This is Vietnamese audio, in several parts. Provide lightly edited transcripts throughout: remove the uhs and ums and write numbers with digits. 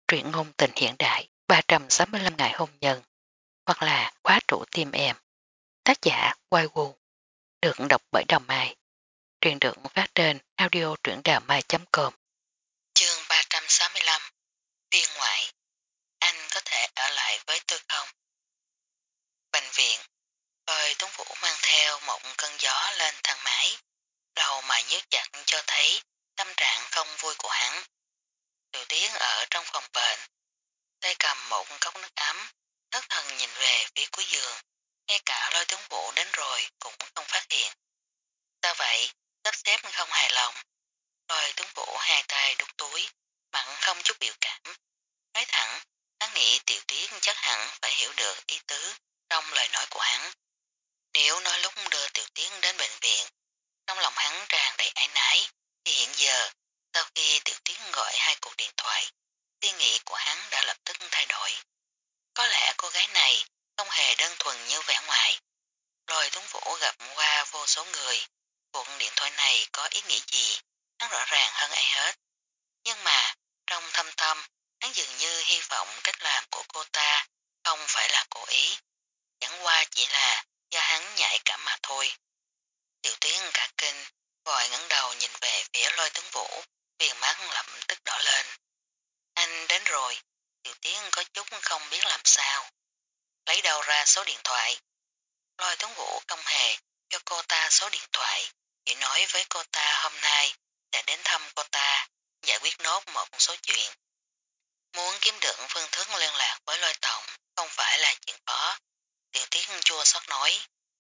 truyện ngôn tình hiện đại 365 ngày hôn nhân hoặc là khóa trụ tim em. Tác giả Quai Wu, được đọc bởi Đào Mai. Truyện được phát trên audio truyệnđàmai.com. Chương 365. Viên ngoại. Anh có thể ở lại với tôi không? Bệnh viện. Rồi Tuấn Vũ mang theo một cơn gió lên thang máy. Đầu mày nhíu chặt cho thấy tâm trạng không vui của hắn. Tiểu Tiến ở trong phòng bệnh, tay cầm một cốc nước ấm, thất thần nhìn về phía cuối giường. Ngay cả Lôi Tuấn Vũ đến rồi cũng không phát hiện. Sao vậy? Sắp xếp không hài lòng. Lôi Tuấn Vũ hai tay đút túi, mặn không chút biểu cảm. Nói thẳng, hắn nghĩ Tiểu Tiến chắc hẳn phải hiểu được ý tứ trong lời nói của hắn. Nếu nói lúc đưa Tiểu Tiến đến bệnh viện, trong lòng hắn tràn đầy áy náy, thì hiện giờ, sau khi Tiểu Tiến gọi hai cuộc điện thoại, suy nghĩ của hắn đã lập tức thay đổi. Có lẽ cô gái này không hề đơn thuần như vẻ ngoài. Lôi Tuấn Vũ gặp qua vô số người, cuộc điện thoại này có ý nghĩa gì, hắn rõ ràng hơn ai hết. Nhưng mà, trong thâm tâm, hắn dường như hy vọng cách làm của cô ta không phải là cố ý, chẳng qua chỉ là do hắn nhạy cảm mà thôi. Tiểu Tuyến cả kinh, vội ngẩng đầu nhìn về phía Lôi Tuấn Vũ, viền mắt lập tức đỏ lên. Anh đến rồi. Tiểu Tiến có chút không biết làm sao. Lấy đầu ra số điện thoại. Lôi Tuấn Vũ không hề cho cô ta số điện thoại, chỉ nói với cô ta hôm nay sẽ đến thăm cô ta, giải quyết nốt một số chuyện. Muốn kiếm được phương thức liên lạc với Lôi Tổng không phải là chuyện khó. Tiểu Tiến chua xót nói.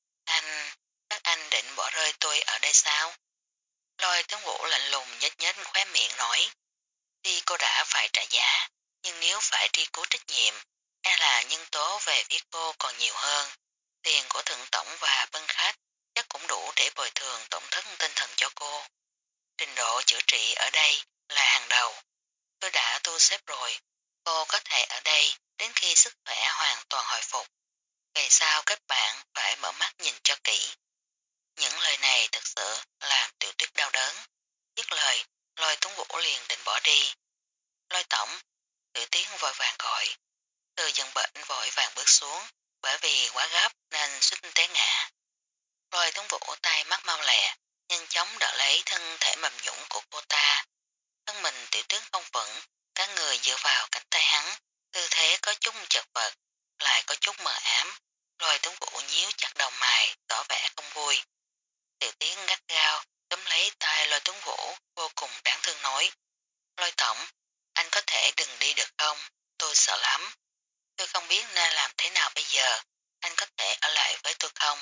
Các anh định bỏ rơi tôi ở đây sao? Lôi Tuấn Vũ lạnh lùng nhếch nhếch khóe miệng nói. Tuy cô đã phải trả giá, nhưng nếu phải truy cứu trách nhiệm, e là nhân tố về phía cô còn nhiều hơn. Tiền của thượng tổng và bên khách chắc cũng đủ để bồi thường tổn thất tinh thần cho cô. Trình độ chữa trị ở đây là hàng đầu. Tôi đã tu xếp rồi, cô có thể ở đây đến khi sức khỏe hoàn toàn hồi phục. Về sau các bạn phải mở mắt nhìn cho kỹ. Những lời này thực sự làm Tiểu Tuyết đau đớn. Dứt lời, Lôi Tuấn Vũ liền định bỏ đi. Lôi tổng, Tiểu Tiến vội vàng gọi. Từ giường bệnh vội vàng bước xuống, bởi vì quá gấp nên suýt té ngã. Lôi Tuấn Vũ tay mắt mau lẹ, nhanh chóng đỡ lấy thân thể mềm nhũn của cô ta. Thân mình Tiểu Tiến không vững, cả người dựa vào cánh tay hắn, tư thế có chút chật vật, lại có chút mờ ám. Lôi Tuấn Vũ nhíu chặt đầu mày, tỏ vẻ không vui. Tiểu Tiến gắt gao, túm lấy tay Lôi Tuấn Vũ, vô cùng đáng thương nói. Lôi tổng, anh có thể đừng đi được không? Tôi sợ lắm. Tôi không biết nên làm thế nào bây giờ. Anh có thể ở lại với tôi không?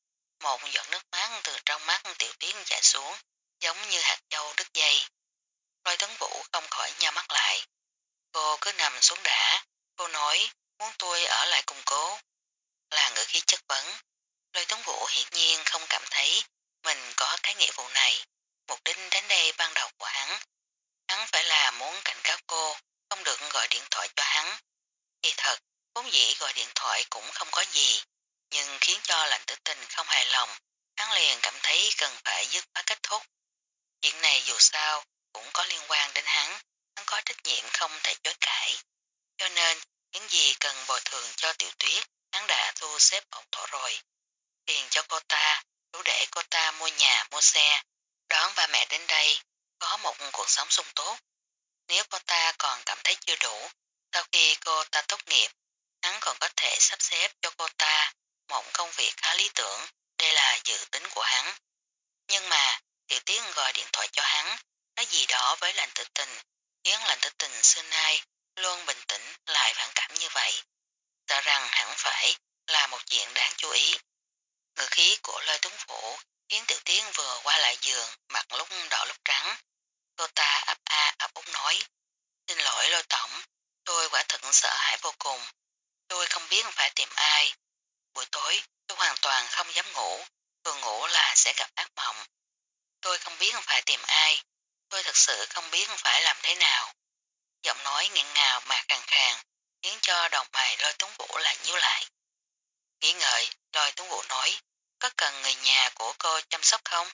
Một giọt nước mắt từ trong mắt Tiểu Tiến chảy xuống, giống như hạt châu đứt dây. Lôi Tuấn Vũ không khỏi nhắm mắt lại. Cô cứ nằm xuống đã. Cô nói muốn tôi ở lại cùng cố. Là ngữ khí chất vấn. Lôi Tuấn Vũ hiển nhiên không cảm thấy mình có cái nghĩa vụ này. Mục đích đến đây ban đầu của hắn phải là muốn cảnh cáo cô, không được gọi điện thoại cho hắn. Kỳ thật, vốn dĩ gọi điện thoại cũng không có gì, nhưng khiến cho Lạnh Tử Tình không hài lòng, hắn liền cảm thấy cần phải dứt khoát kết thúc. Chuyện này dù sao cũng có liên quan đến hắn có trách nhiệm không thể chối cãi. Cho nên, những gì cần bồi thường cho Tiểu Tuyết, hắn đã thu xếp ổn thỏa rồi. Tiền cho cô ta, đủ để cô ta mua nhà, mua xe, đón ba mẹ đến đây, có một cuộc sống sung tốt. Nếu cô ta còn cảm thấy chưa đủ, sau khi cô ta tốt nghiệp, hắn còn có thể sắp xếp cho cô ta một công việc khá lý tưởng, đây là dự tính của hắn. Nhưng mà, Tiểu Tiến gọi điện thoại cho hắn, nói gì đó với Lạnh Tử Tình, khiến Lạnh Tử Tình xưa nay luôn bình tĩnh lại phản cảm như vậy. Sợ rằng hẳn phải là một chuyện đáng chú ý. Ngữ khí của Lôi Tuấn Vũ khiến Tiểu Tiến vừa qua lại giường, mặt lúc đỏ lúc trắng. Cô ta ấp a ấp úng nói. Xin lỗi Lôi tổng, tôi quả thật sợ hãi vô cùng. Tôi không biết phải tìm ai. Buổi tối tôi hoàn toàn không dám ngủ, vừa ngủ là sẽ gặp ác mộng. Tôi không biết phải tìm ai, tôi thật sự không biết phải làm thế nào. Giọng nói nghẹn ngào mà khàn khàn, khiến cho đầu mày Lôi Tuấn Vũ lại nhíu lại. Nghĩ ngợi, Lôi Tuấn Vũ nói, có cần người nhà của cô chăm sóc không?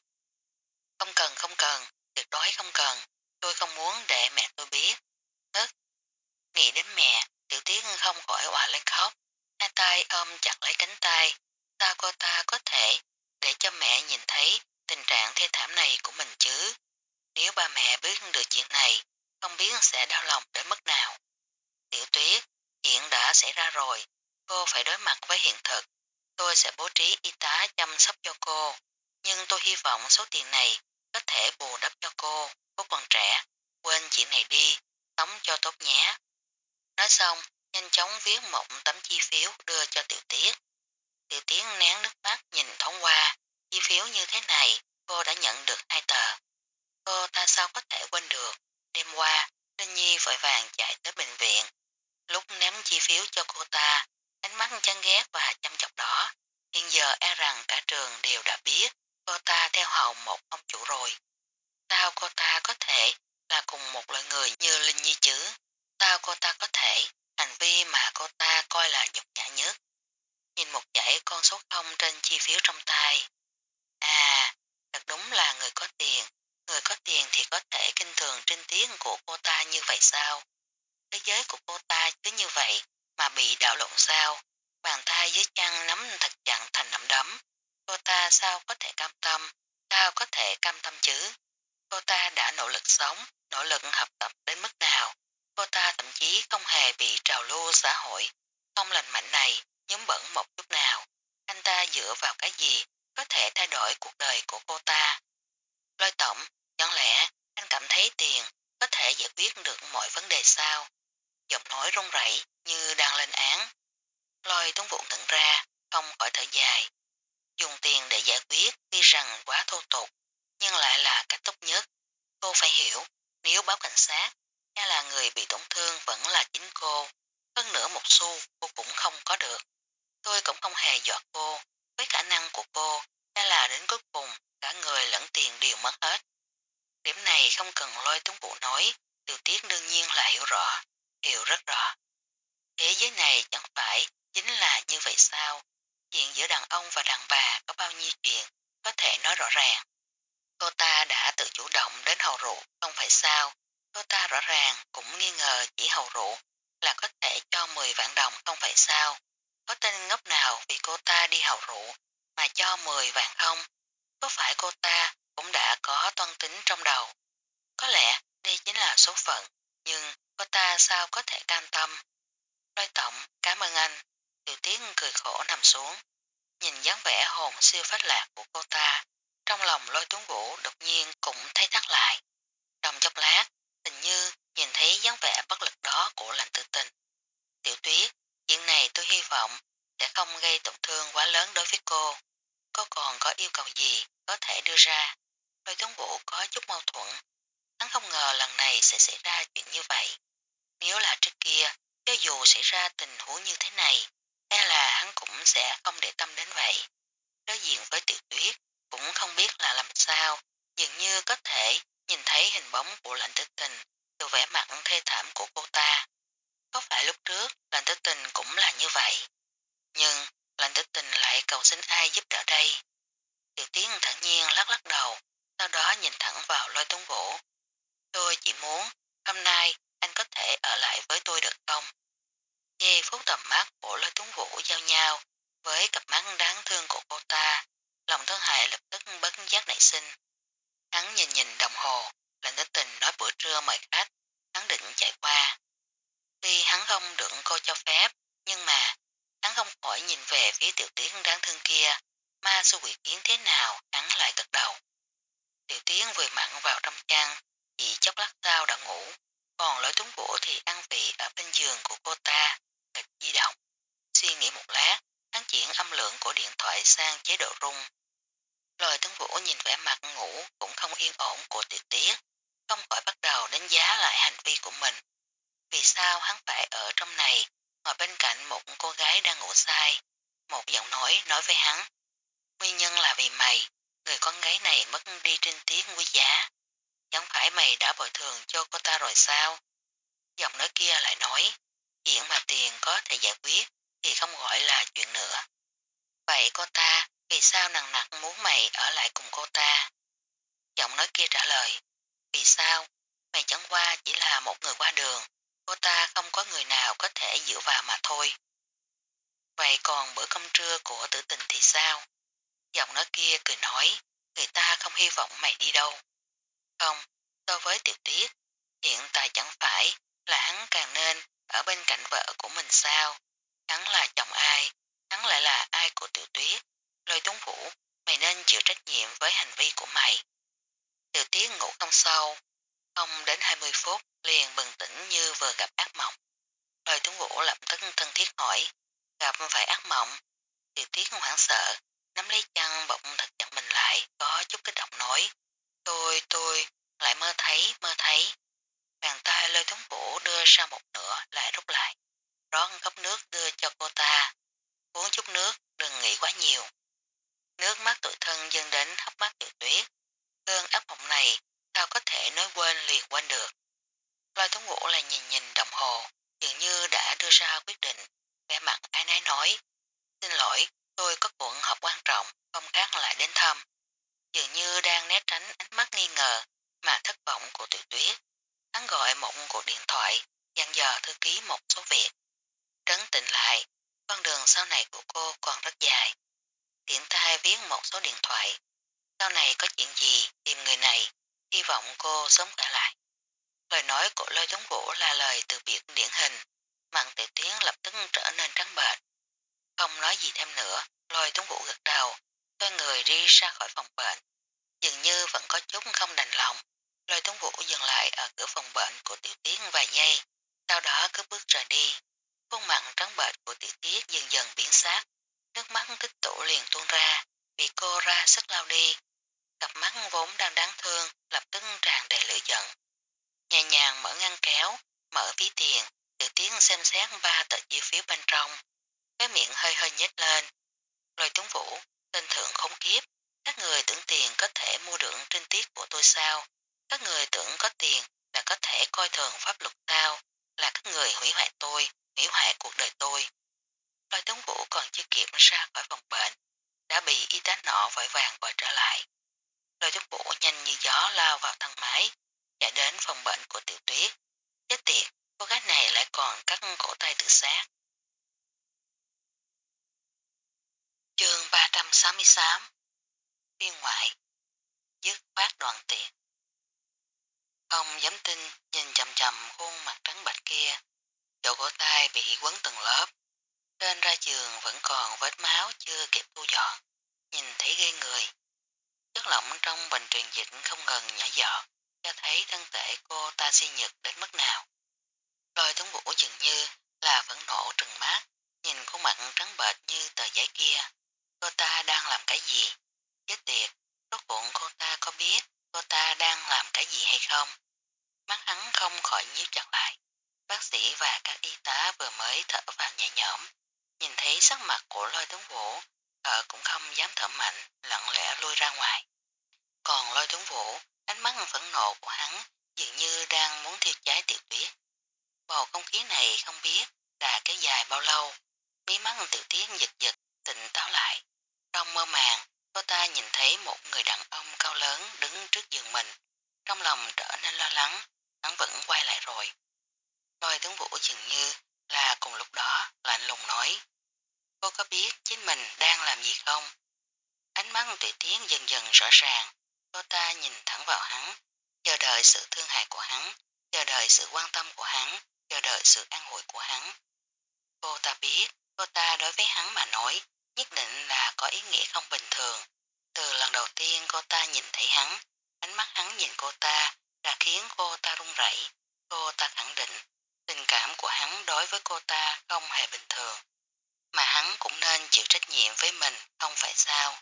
Không cần, tuyệt đối không cần, tôi không muốn để mẹ tôi biết. Ngất. Nghĩ sẽ đau lòng đến mức nào. Tiểu Tuyết, chuyện đã xảy ra rồi, cô phải đối mặt với hiện thực. Tôi sẽ bố trí y tá chăm sóc cho cô, nhưng tôi hy vọng số tiền này có thể bù đắp cho cô còn trẻ, quên chuyện này đi, sống cho tốt nhé. Nói xong, nhanh chóng viết một tấm chi phiếu đưa cho Tiểu Tuyết. Tiểu Tuyết nén nước mắt nhìn thoáng qua, chi phiếu như thế này, cô đã nhận được 2 tờ. Cô ta sao có thể quên được, đêm qua, Linh Nhi vội vàng chạy tới bệnh viện. Lúc ném chi phiếu cho cô ta, ánh mắt chán ghét và chăm chọc đó, hiện giờ e rằng cả trường đều đã biết cô ta theo hầu một ông chủ rồi. Sao cô ta có thể là cùng một loại người như Linh Nhi chứ? Sao cô ta có thể hành vi mà cô ta coi là nhục nhã nhất? Nhìn một dãy con số 0 trên chi phiếu trong tay. À, thật đúng là người có tiền. Người có tiền thì có thể kinh thường trinh tiết của cô ta như vậy sao? Thế giới của cô ta cứ như vậy mà bị đảo lộn sao? Bàn tay dưới chân nắm thật chặt thành nắm đấm. Cô ta sao có thể cam tâm? Sao có thể cam tâm chứ? Cô ta đã nỗ lực sống, nỗ lực học tập đến mức nào? Cô ta thậm chí không hề bị trào lưu xã hội không lành mạnh này nhúm bẩn một chút nào. Anh ta dựa vào cái gì có thể thay đổi cuộc đời của cô ta? Lôi tổng, chẳng lẽ anh cảm thấy tiền có thể giải quyết được mọi vấn đề sao? Giọng nói run rẩy như đang lên án. Lôi Tuấn Vũ ngẩn ra, không khỏi thở dài. Dùng tiền để giải quyết tuy rằng quá thô tục, nhưng lại là cách tốt nhất. Cô phải hiểu, nếu báo cảnh sát, hay là người bị tổn thương vẫn là chính cô. Hơn nữa một xu cô cũng không có được. Tôi cũng không hề dọa cô, với khả năng của cô, hay là đến cuối cùng cả người lẫn tiền đều mất hết. Điểm này không cần Lôi Tuấn Vũ nói, Tiểu Tiết đương nhiên là hiểu rõ, hiểu rất rõ. Thế giới này chẳng phải chính là như vậy sao? Chuyện giữa đàn ông và đàn bà có bao nhiêu chuyện có thể nói rõ ràng. Cô ta đã tự chủ động đến hầu rượu, không phải sao? Cô ta rõ ràng cũng nghi ngờ chỉ hầu rượu là có thể cho 10 vạn đồng, không phải sao? Có tên ngốc nào vì cô ta đi hầu rượu mà cho 10 vạn không? Có phải cô ta cũng đã có toan tính trong đầu? Có lẽ đây chính là số phận, nhưng cô ta sao có thể cam tâm? Lôi tổng, cảm ơn anh. Tiểu Tiến cười khổ nằm xuống, nhìn dáng vẻ hồn siêu phách lạc của cô ta. Trong lòng Lôi Tuấn Vũ đột nhiên cũng thấy thắt lại. Trong chốc lát, hình như nhìn thấy dáng vẻ bất lực đó của Lạnh Tự Tình. Tiểu Tuyết, chuyện này tôi hy vọng sẽ không gây tổn thương quá lớn đối với cô. Cô còn có yêu cầu gì có thể đưa ra? Lôi Tuấn Vũ có chút mâu thuẫn. Hắn không ngờ lần này sẽ xảy ra chuyện như vậy. Nếu là trước kia, cho dù xảy ra tình huống như thế này, e là hắn cũng sẽ không để tâm đến vậy. Đối diện với Tiểu Tuyết, cũng không biết là làm sao, dường như có thể nhìn thấy hình bóng của Lạnh Tử Tình từ vẻ mặt thê thảm của cô ta. Có phải lúc trước Lạnh Tử Tình cũng là như vậy? Nhưng Lạnh Tử Tình lại cầu xin ai giúp đỡ đây? Tiểu Tuyết thản nhiên lắc lắc đầu, sau đó nhìn thẳng vào Lôi Tuấn Vũ. Tôi chỉ muốn hôm nay anh có thể ở lại với tôi được không? Giây phút tầm mắt của Lôi Tuấn Vũ giao nhau với cặp mắt đáng thương của cô ta, lòng thân hại lập tức bất giác nảy sinh. Hắn nhìn nhìn đồng hồ, Lạnh Tử Tình nói bữa trưa mời khách, hắn định chạy qua. Tuy hắn không được cô cho phép, nhưng mà hắn không khỏi nhìn về phía Tiểu Tuyết đáng thương kia, ma su quỷ kiến thế nào hắn lại gật đầu. Tiểu Tuyết vừa mặn vào trong chăn, chỉ chốc lát sau đã ngủ, còn Lôi Tuấn Vũ thì ăn vị ở bên giường của cô ta, nghịch di động. Suy nghĩ một lát, hắn chuyển âm lượng của điện thoại sang chế độ rung. Lôi Tuấn Vũ nhìn vẻ mặt ngủ cũng không yên ổn của Tiểu Tuyết, không khỏi bắt đầu đánh giá lại hành vi của mình. Vì sao hắn phải ở trong này, ngồi bên cạnh một cô gái đang ngủ say? Một giọng nói với hắn. Nguyên nhân là vì mày, người con gái này mất đi trinh tiết quý giá. Chẳng phải mày đã bồi thường cho cô ta rồi sao? Giọng nói kia lại nói, chuyện mà tiền có thể giải quyết thì không gọi là chuyện nữa. Vậy cô ta, vì sao nặng nặc muốn mày ở lại cùng cô ta? Giọng nói kia trả lời, cạnh vợ của mình sao? Hắn là chồng ai? Hắn lại là ai của Tiểu Tuyết? Lôi Tuấn Vũ, mày nên chịu trách nhiệm với hành vi của mày. Tiểu Tuyết ngủ không sâu, không đến 20 phút liền bừng tỉnh như vừa gặp ác mộng. Lôi Tuấn Vũ lập tức thân thiết hỏi, gặp phải ác mộng? Tiểu Tuyết hoảng sợ, nắm lấy chân bỗng thật chặt mình lại, có chút kích động nói, tôi lại mơ thấy. Bàn tay Lôi Tuấn Vũ đưa ra một nửa lại rút lại, rót cốc nước đưa cho cô ta. Uống chút nước, đừng nghĩ quá nhiều. Nước mắt tủi thân dâng đến hốc mắt Tiểu Tuyết. Cơn ác mộng này sao có thể nói quên liền quên được. Lôi Tuấn Vũ lại nhìn nhìn đồng hồ, dường như đã đưa ra quyết định. Vẻ mặt ai nấy nói, xin lỗi, tôi có cuộc họp quan trọng, không khác lại đến thăm. Dường như đang né tránh ánh mắt nghi ngờ mà thất vọng của Tiểu Tuyết. Hắn gọi một cuộc điện thoại, dặn dò thư ký một số việc. Trấn tĩnh lại, con đường sau này của cô còn rất dài. Tiện tay viết một số điện thoại. Sau này có chuyện gì tìm người này, hy vọng cô sớm khỏe lại. Lời nói của Lôi Tuấn Vũ là lời từ biệt điển hình, Mặn Tiểu Tiến lập tức trở nên trắng bệch. Không nói gì thêm nữa, Lôi Tuấn Vũ gật đầu, xoay người đi ra khỏi phòng bệnh. Dường như vẫn có chút không đành lòng. Lôi Tuấn Vũ dừng lại ở cửa phòng bệnh của Tiểu Tiến vài giây, sau đó cứ bước rời đi. Khuôn mặt trắng bệch của Tiểu Tiết dần dần biến sắc, nước mắt tích tụ liền tuôn ra, vì cô ra sức lao đi. Cặp mắt vốn đang đáng thương, lập tức tràn đầy lửa giận. Nhẹ nhàng mở ngăn kéo, mở ví tiền, Tiểu Tiết xem xét 3 tờ chi phiếu bên trong. Cái miệng hơi hơi nhếch lên. Lôi Tuấn Vũ, tên thượng khốn kiếp, các người tưởng tiền có thể mua được trinh tiết của tôi sao? Các người tưởng có tiền là có thể coi thường pháp luật sao? Là các người hủy hoại tôi, hủy hoại cuộc đời tôi. Lôi Tuấn Vũ còn chưa kịp ra khỏi phòng bệnh, đã bị y tá nọ vội vàng gọi trở lại. Lôi Tuấn Vũ nhanh như gió lao vào thang máy, chạy đến phòng bệnh của Tiểu Tuyết. Chết tiệt, cô gái này lại còn cắt cổ tay tự sát. Chương 368 Phiên ngoại dứt khoát đoàn tiệc. Không dám tin nhìn chầm chầm khuôn mặt trắng bệch kia, chỗ cổ tay bị quấn từng lớp. Trên ra giường vẫn còn vết máu chưa kịp thu dọn, nhìn thấy ghê người. Chất lỏng trong bình truyền dịch không ngừng nhảy giọt, cho thấy thân thể cô ta suy nhược đến mức nào. Lôi Tuấn Vũ dường như là phẫn nộ trừng mắt, nhìn khuôn mặt trắng bệch như tờ giấy kia. Cô ta đang làm cái gì? Chết tiệt, rốt cuộc cô ta có biết cô ta đang làm cái gì hay không? Mắt hắn không khỏi nhíu chặt lại. Bác sĩ và các y tá vừa mới thở vào nhẹ nhõm, nhìn thấy sắc mặt của Lôi Tuấn Vũ, thở cũng không dám thở mạnh, lặng lẽ lui ra ngoài. Còn Lôi Tuấn Vũ, ánh mắt phẫn nộ của hắn dường như đang muốn thiêu cháy Tiểu Tuyết. Bầu không khí này không biết đã kéo dài bao lâu. Mí mắt Tiểu Tuyết giật giật, tỉnh táo lại. Trong mơ màng, cô ta nhìn thấy một người đàn ông cao lớn đứng trước giường mình. Trong lòng trở nên lo lắng, hắn vẫn quay lại rồi. Lôi Tuấn Vũ dường như là cùng lúc đó lạnh lùng nói, cô có biết chính mình đang làm gì không? Ánh mắt Tiểu Tuyết dần dần rõ ràng, cô ta nhìn thẳng vào hắn, chờ đợi sự thương hại của hắn, chờ đợi sự quan tâm của hắn, chờ đợi sự an ủi của hắn. Cô ta biết, cô ta đối với hắn mà nói, nhất định là có ý nghĩa không bình thường. Từ lần đầu tiên cô ta nhìn thấy hắn, ánh mắt hắn nhìn cô ta đã khiến cô ta run rẩy. Cô ta khẳng định, tình cảm của hắn đối với cô ta không hề bình thường. Mà hắn cũng nên chịu trách nhiệm với mình, không phải sao?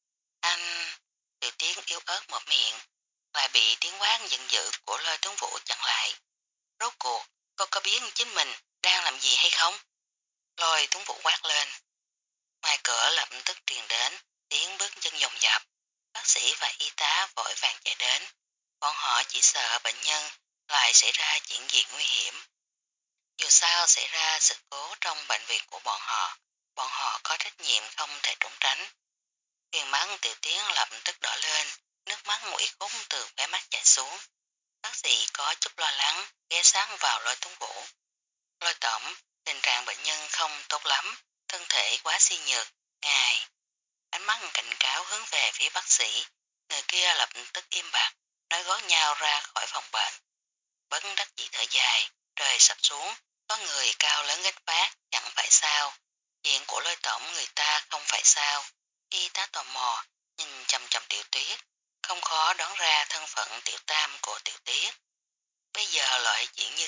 Anh, Tiểu Tiến yếu ớt mở miệng, lại bị tiếng quát giận dữ của Lôi Tuấn Vũ chặn lại. Rốt cuộc, cô có biết chính mình đang làm gì hay không? Lôi Tuấn Vũ quát lên. Ngoài cửa lập tức truyền đến, tiếng bước chân dồn dập. Bác sĩ và y tá vội vàng chạy đến. Bọn họ chỉ sợ bệnh nhân lại xảy ra chuyện gì nguy hiểm. Dù sao xảy ra sự cố trong bệnh viện của bọn họ có trách nhiệm không thể trốn tránh. Viền mắt Tiểu Tiến lập tức đỏ lên, nước mắt nguội khúc từ khóe mắt chảy xuống. Bác sĩ có chút lo lắng, ghé sát vào Lôi Tuấn Vũ. Lôi tổng, tình trạng bệnh nhân không tốt lắm, thân thể quá suy nhược, ngài. Ánh mắt cảnh cáo hướng về phía bác sĩ, người kia lập tức im bặt, nói gót nhau ra khỏi phòng bệnh. Bất đắc dĩ thở dài, trời sập xuống, có người cao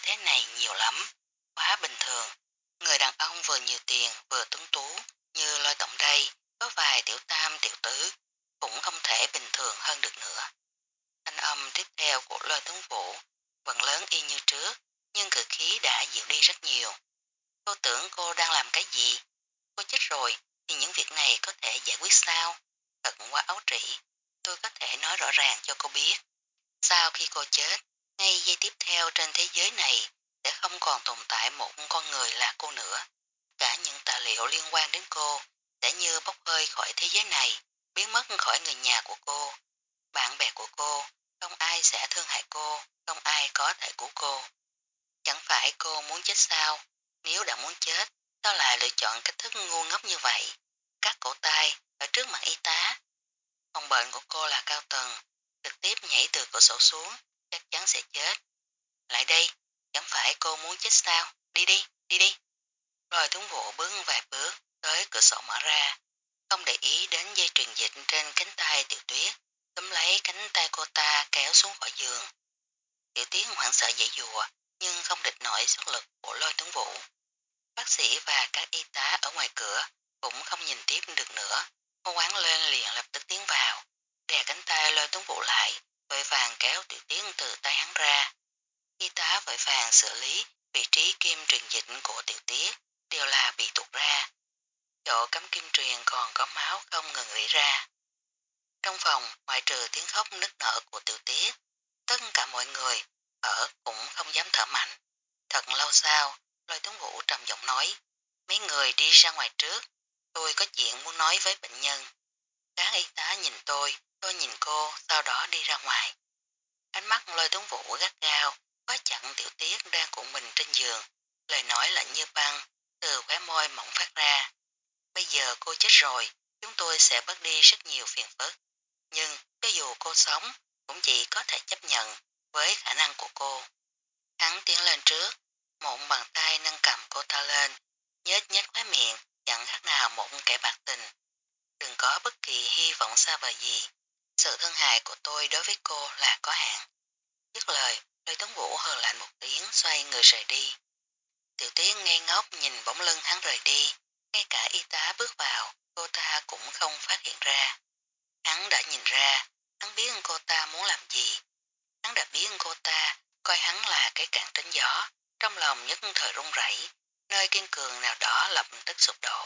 thế này nhiều lắm, quá bình thường. Người đàn ông vừa nhiều tiền vừa tuấn tú như Lôi tổng đây, có vài tiểu tam tiểu tứ, cũng không thể bình thường hơn được nữa. Thanh âm tiếp theo của Lôi Tuấn Vũ vẫn lớn y như trước, nhưng cự khí đã dịu đi rất nhiều. Cô tưởng cô đang làm cái gì? Cô chết rồi thì những việc này có thể giải quyết sao? Thật quá ấu trĩ, tôi có thể nói rõ ràng cho cô biết. Sau khi cô chết, ngay giây tiếp theo trên thế giới này sẽ không còn tồn tại một con người là cô nữa. Cả những tài liệu liên quan đến cô sẽ như bốc hơi khỏi thế giới này, biến mất khỏi người nhà của cô, bạn bè của cô, không ai sẽ thương hại cô, không ai có thể cứu cô. Chẳng phải cô muốn chết sao? Nếu đã muốn chết, sao lại lựa chọn cách thức ngu ngốc như vậy? Cắt cổ tay ở trước mặt y tá. Phòng bệnh của cô là cao tầng, trực tiếp nhảy từ cửa sổ xuống, chắc chắn sẽ chết. Lại đây, chẳng phải cô muốn chết sao? Đi đi, đi đi. Rồi Tuấn Vũ bước vài bước tới cửa sổ mở ra, không để ý đến dây truyền dịch trên cánh tay Tiểu Tuyết, túm lấy cánh tay cô ta kéo xuống khỏi giường. Tiểu Tuyết hoảng sợ dãy dùa, nhưng không địch nổi sức lực của Lôi Tuấn Vũ. Bác sĩ và các y tá ở ngoài cửa cũng không nhìn tiếp được nữa, hô hoáng lên liền lập tức tiến vào, đè cánh tay Lôi Tuấn Vũ lại, vội vàng kéo Tiểu Tuyết từ tay hắn ra. Y tá vội vàng xử lý vị trí kim truyền dịch của Tiểu Tuyết đều là bị tuột ra. Chỗ cắm kim truyền còn có máu không ngừng rỉ ra. Trong phòng, ngoại trừ tiếng khóc nức nở của Tiểu Tuyết, tất cả mọi người ở cũng không dám thở mạnh. Thật lâu sau, Lôi Tuấn Vũ trầm giọng nói, mấy người đi ra ngoài trước, tôi có chuyện muốn nói với bệnh nhân. Các y tá nhìn tôi nhìn cô, sau đó đi ra ngoài. Ánh mắt Lôi Tuấn Vũ gắt gao, khóa chặn Tiểu Tuyết đang cuộn mình trên giường, lời nói lạnh như băng, từ khóe môi mỏng phát ra. Bây giờ cô chết rồi, chúng tôi sẽ bớt đi rất nhiều phiền phức. Nhưng cho dù cô sống, cũng chỉ có thể chấp nhận với khả năng của cô. Hắn tiến lên trước, một bàn tay nâng cầm cô ta lên, nhếch nhếch khóe miệng, chẳng khác nào một kẻ bạc tình. Đừng có bất kỳ hy vọng xa vời gì. Sự thân hại của tôi đối với cô là có hạn. Dứt lời, Lôi Tuấn Vũ hừ lạnh một tiếng xoay người rời đi. Tiểu Tuyết ngây ngốc nhìn bóng lưng hắn rời đi, ngay cả y tá bước vào, cô ta cũng không phát hiện ra. Hắn đã nhìn ra, hắn biết cô ta muốn làm gì. Hắn đã biết cô ta coi hắn là cái cạn tránh gió, trong lòng nhất thời run rẩy, nơi kiên cường nào đó lập tức sụp đổ.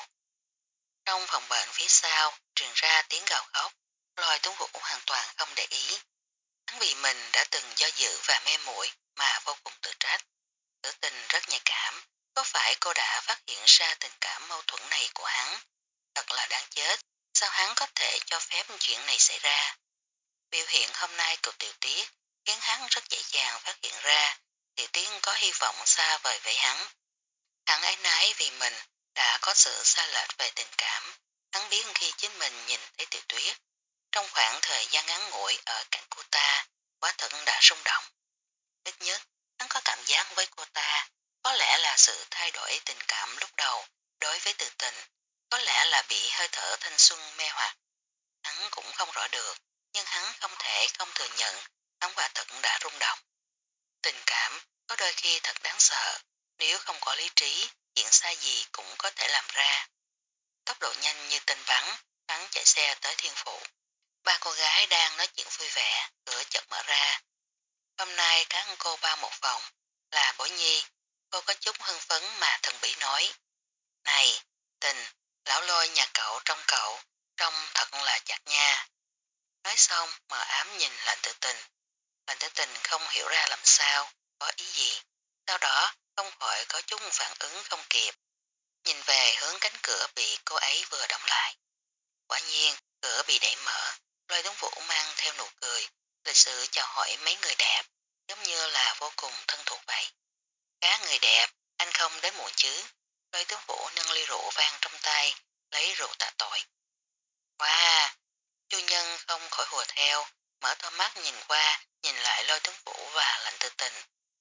Trong phòng bệnh phía sau truyền ra tiếng gào khóc, Lôi Tuấn Vũ hoàn toàn không để ý. Hắn vì mình đã từng do dự và mê muội mà vô cùng tự trách. Tử tình rất nhạy cảm, có phải cô đã phát hiện ra tình cảm mâu thuẫn này của hắn? Thật là đáng chết, sao hắn có thể cho phép chuyện này xảy ra? Biểu hiện hôm nay của Tiểu Tuyết khiến hắn rất dễ dàng phát hiện ra Tiểu Tuyết có hy vọng xa vời với hắn. Hắn áy náy vì mình đã có sự xa lệch về tình cảm. Hắn biết khi chính mình nhìn thấy Tiểu Tuyết trong khoảng thời gian ngắn ngủi ở cạnh cô ta, quá thật đã rung động. Ít nhất, hắn có cảm giác với cô ta, có lẽ là sự thay đổi tình cảm lúc đầu đối với Từ Tình, có lẽ là bị hơi thở thanh xuân mê hoặc. Hắn cũng không rõ được, nhưng hắn không thể không thừa nhận hắn quả thật đã rung động. Tình cảm có đôi khi thật đáng sợ, nếu không có lý trí, chuyện sai gì cũng có thể làm ra. Tốc độ nhanh như tên bắn, hắn chạy xe tới Thiên Phụ. Ba cô gái đang nói chuyện vui vẻ, cửa chợt mở ra. Hôm nay các cô bao một phòng, là Bối Nhi. Cô có chút hưng phấn mà thần bí nói. Này, Tình, lão Lôi nhà cậu, trông thật là chặt nha. Nói xong mờ ám nhìn Lạnh Tử Tình. Lạnh Tử Tình không hiểu ra làm sao, có ý gì. Sau đó không khỏi có chút phản ứng không kịp. Nhìn về hướng cánh cửa bị cô ấy vừa đóng lại. Quả nhiên, cửa bị đẩy mở, Lôi Tuấn Vũ mang theo nụ cười, lịch sự chào hỏi mấy người đẹp, giống như là vô cùng thân thuộc vậy. Các người đẹp, anh không đến muộn chứ? Lôi Tuấn Vũ nâng ly rượu vang trong tay, lấy rượu tạ tội. Wow! Chu nhân không khỏi hùa theo, mở to mắt nhìn qua, nhìn lại Lôi Tuấn Vũ và Lạnh Tử Tình.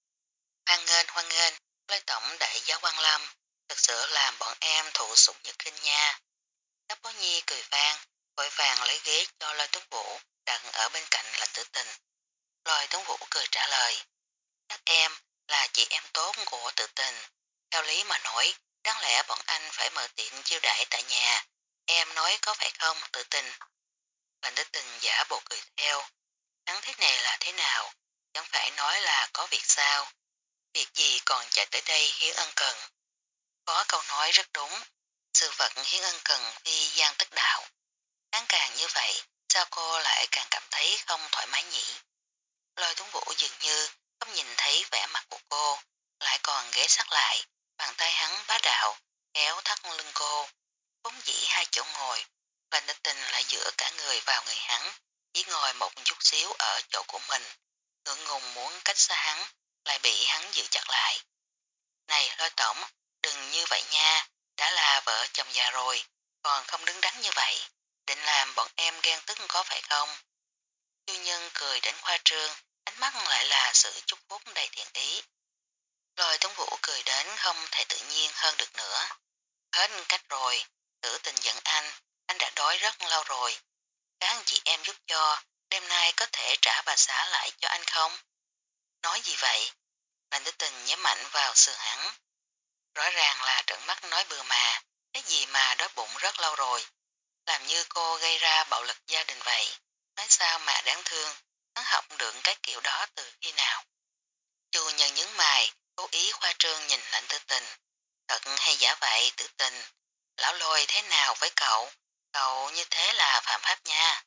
Hoan nghênh, Lôi tổng đại giáo Quan Lâm, thực sự làm bọn em thụ sủng nhược kinh nha. Đáp Bó Nhi cười vang, vội vàng lấy ghế cho Lôi Tuấn Vũ đặt ở bên cạnh Lạnh Tử Tình. Lôi Tuấn Vũ cười trả lời. Các em, là chị em tốt của Tự Tình. Theo lý mà nói, đáng lẽ bọn anh phải mở tiệm chiêu đãi tại nhà. Em nói có phải không, Tự Tình? Lệnh Tử Tình giả bộ cười theo. Hắn thế này là thế nào? Chẳng phải nói là có việc sao? Việc gì còn chạy tới đây hiến ân cần? Có câu nói rất đúng. Sự vật hiến ân cần phi gian tất đạo. Hắn càng như vậy, sao cô lại càng cảm thấy không thoải mái nhỉ? Lôi Tuấn Vũ dường như không nhìn thấy vẻ mặt của cô, lại còn ghé sát lại, bàn tay hắn bá đạo, kéo thắt lưng cô. Vốn dĩ hai chỗ ngồi, Lệnh Tử Tình lại dựa cả người vào người hắn, chỉ ngồi một chút xíu ở chỗ của mình, ngượng ngùng muốn cách xa hắn, lại bị hắn giữ chặt lại. Này Lôi tổng, đừng như vậy nha, đã là vợ chồng già rồi, còn không đứng đắn như vậy, định làm bọn em ghen tức có phải không? Chu Nhân cười đến khoa trương, ánh mắt lại là sự chúc phúc đầy thiện ý. Lôi Tuấn Vũ cười đến không thể tự nhiên hơn được nữa. Hết cách rồi, Tử Tình giận anh đã đói rất lâu rồi. Các anh chị em giúp cho, đêm nay có thể trả bà xã lại cho anh không? Nói gì vậy? Lệnh Tử Tình nhắm mạnh vào sườn hắn. Rõ ràng là trợn mắt nói bừa mà, cái gì mà đói bụng rất lâu rồi. Làm như cô gây ra bạo lực gia đình vậy. Nói sao mà đáng thương, hắn học được cái kiểu đó từ khi nào? Chu Nhân nhướng mày, cố ý khoa trương nhìn Lệnh Tử Tình. Thật hay giả vậy Tử Tình? Lão Lôi thế nào với cậu? Cậu như thế là phạm pháp nha.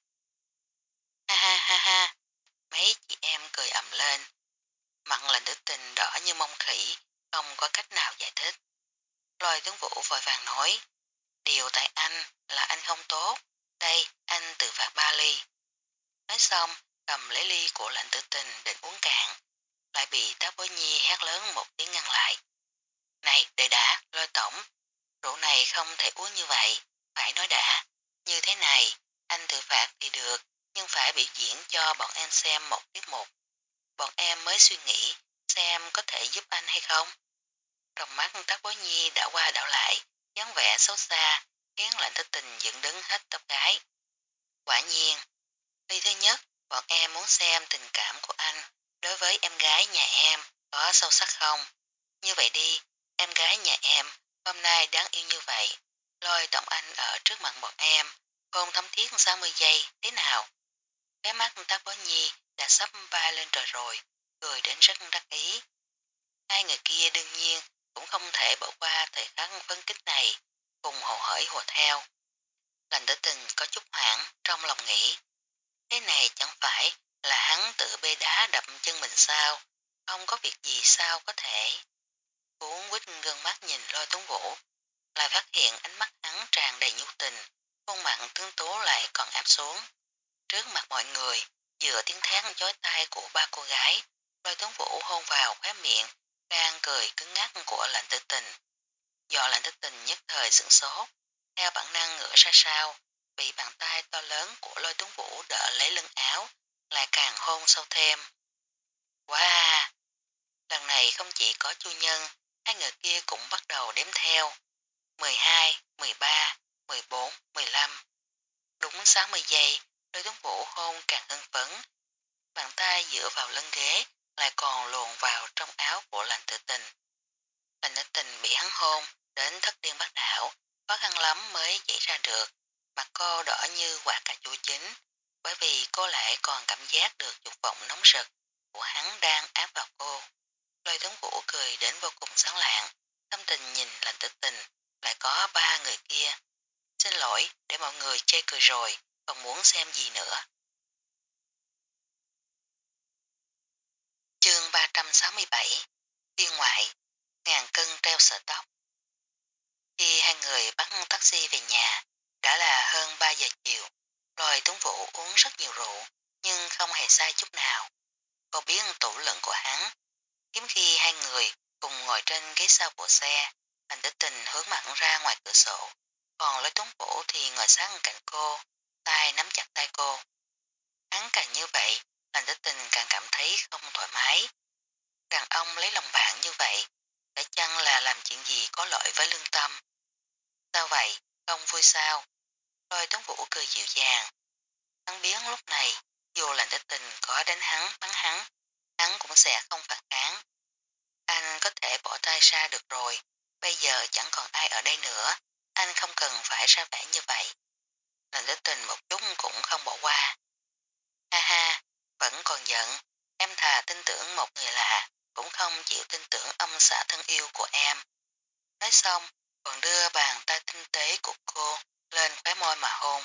Ha ha ha ha, mấy chị em cười ầm lên. Mặt Lệnh Tử Tình đỏ như mông khỉ, không có cách nào giải thích. Lôi Tướng Vũ vội vàng nói, điều tại anh là anh không tốt, đây anh tự phạt 3 ly. Nói xong, cầm lấy ly của Lệnh Tử Tình định uống cạn, lại bị Táo Bối Nhi hét lớn một tiếng ngăn lại. Này, đợi đã, Lôi tổng, rượu này không thể uống như vậy, phải nói đã. Như thế này, anh tự phạt thì được, nhưng phải biểu diễn cho bọn em xem một tiết mục. Bọn em mới suy nghĩ xem có thể giúp anh hay không. Trong mắt Táo Bối Nhi đảo qua đảo lại, dáng vẻ xấu xa, khiến Lệnh Tử Tình dựng đứng hết tóc gái. Quả nhiên, ly thứ nhất, bọn em muốn xem tình cảm của anh đối với em gái nhà em có sâu sắc không. Như vậy đi, em gái nhà em hôm nay đáng yêu như vậy, Lôi tổng anh ở trước mặt bọn em, hôn thấm thiết 60 giây, thế nào? Cái mắt Táp Bó Nhi đã sắp bay lên trời rồi, cười đến rất đắc ý. Hai người kia đương nhiên cũng không thể bỏ qua thời khắc phấn kích này, cùng hồ hởi hùa theo. Lành Tử Tình có chút hoảng trong lòng nghĩ, thế này chẳng phải là hắn tự bê đá đập chân mình sao, không có việc gì sao có thể. Cuốn quýt gương mắt nhìn Lôi Tuấn Vũ, lại phát hiện ánh mắt hắn tràn đầy nhu tình, khuôn mặt tướng tố lại còn áp xuống. Trước mặt mọi người, dựa tiếng thét chói tai của ba cô gái, Lôi Tuấn Vũ hôn vào khóe miệng, đang cười cứng ngắc của Lệnh Tử Tình. Do Lệnh Tử Tình nhất thời sửng sốt, theo bản năng ngửa ra sau, bị bàn tay to lớn của Lôi Tuấn Vũ đỡ lấy lưng áo, lại càng hôn sâu thêm. Wow! Lần này không chỉ có Chu Nhân, hai người kia cũng bắt đầu đếm theo. 12, 13, 14, 15. Đúng 60 giây, Lôi Tuấn Vũ hôn càng hưng phấn. Bàn tay dựa vào lưng ghế, lại còn luồn vào trong áo của Lệnh Tử Tình. Lệnh Tử Tình bị hắn hôn, đến thất điên bắt đảo, khó khăn lắm mới chạy ra được. Mặt cô đỏ như quả cà chua chín, bởi vì cô lại còn cảm giác được dục vọng nóng rực của hắn đang áp vào cô. Lôi Tuấn Vũ cười đến vô cùng sáng lạng, tâm tình nhìn Lệnh Tử Tình, lại có ba người kia. Xin lỗi, để mọi người chê cười rồi, còn muốn xem gì nữa. Chương 367 Phiên ngoại, ngàn cân treo sợi tóc. Khi hai người bắt taxi về nhà, đã là hơn 3 giờ chiều. Lôi Tuấn Vũ uống rất nhiều rượu, nhưng không hề sai chút nào. Cô biết tủ lận của hắn. Hiếm khi hai người cùng ngồi trên ghế sau của xe, Lệnh Tử Tình hướng mặt ra ngoài cửa sổ, còn Lôi Tuấn Vũ thì ngồi sát cạnh cô, tay nắm chặt tay cô. Hắn càng như vậy, Lệnh Tử Tình càng cảm thấy không thoải mái. Đàn ông lấy lòng bạn như vậy, phải chăng là làm chuyện gì có lợi với lương tâm? Sao vậy, không vui sao? Lôi Tuấn Vũ cười dịu dàng. Hắn biết lúc này, dù Lệnh Tử Tình có đánh hắn, bắn hắn cũng sẽ không phản kháng. xa được rồi, bây giờ chẳng còn ai ở đây nữa, anh không cần phải ra vẻ như vậy. Lệnh Tử Tình một chút cũng không bỏ qua. Ha ha, vẫn còn giận, em thà tin tưởng một người lạ, cũng không chịu tin tưởng ông xã thân yêu của em. Nói xong, còn đưa bàn tay tinh tế của cô lên khóe môi mà hôn.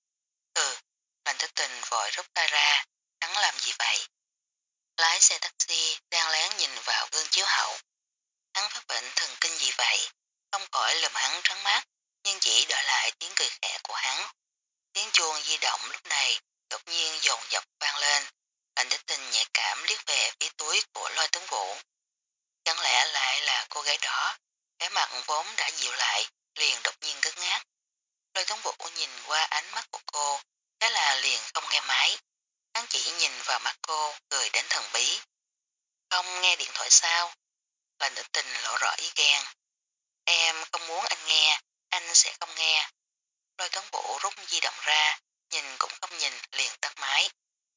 Ừ, Lệnh Tử Tình vội rút tay ra, hắn làm gì vậy? Lái xe taxi đang lén nhìn vào gương chiếu hậu. Hắn phát bệnh thần kinh gì vậy? Không khỏi lườm hắn trắng mắt, nhưng chỉ đợi lại tiếng cười khẽ của hắn. Tiếng chuông di động lúc này đột nhiên dồn dập vang lên. Lệnh Tử Tình nhạy cảm liếc về phía túi của Lôi Tuấn Vũ. Chẳng lẽ lại là cô gái đó? Cái mặt vốn đã dịu lại, liền đột nhiên cứng ngắc. Lôi Tuấn Vũ nhìn qua ánh mắt của cô, thế là liền không nghe máy. Hắn chỉ nhìn vào mắt cô, cười đến thần bí. Không nghe điện thoại sao? Lệnh Tử Tình lộ rõ ý ghen. Em không muốn anh nghe, anh sẽ không nghe. Lôi Tuấn Vũ rút di động ra, nhìn cũng không nhìn liền tắt máy.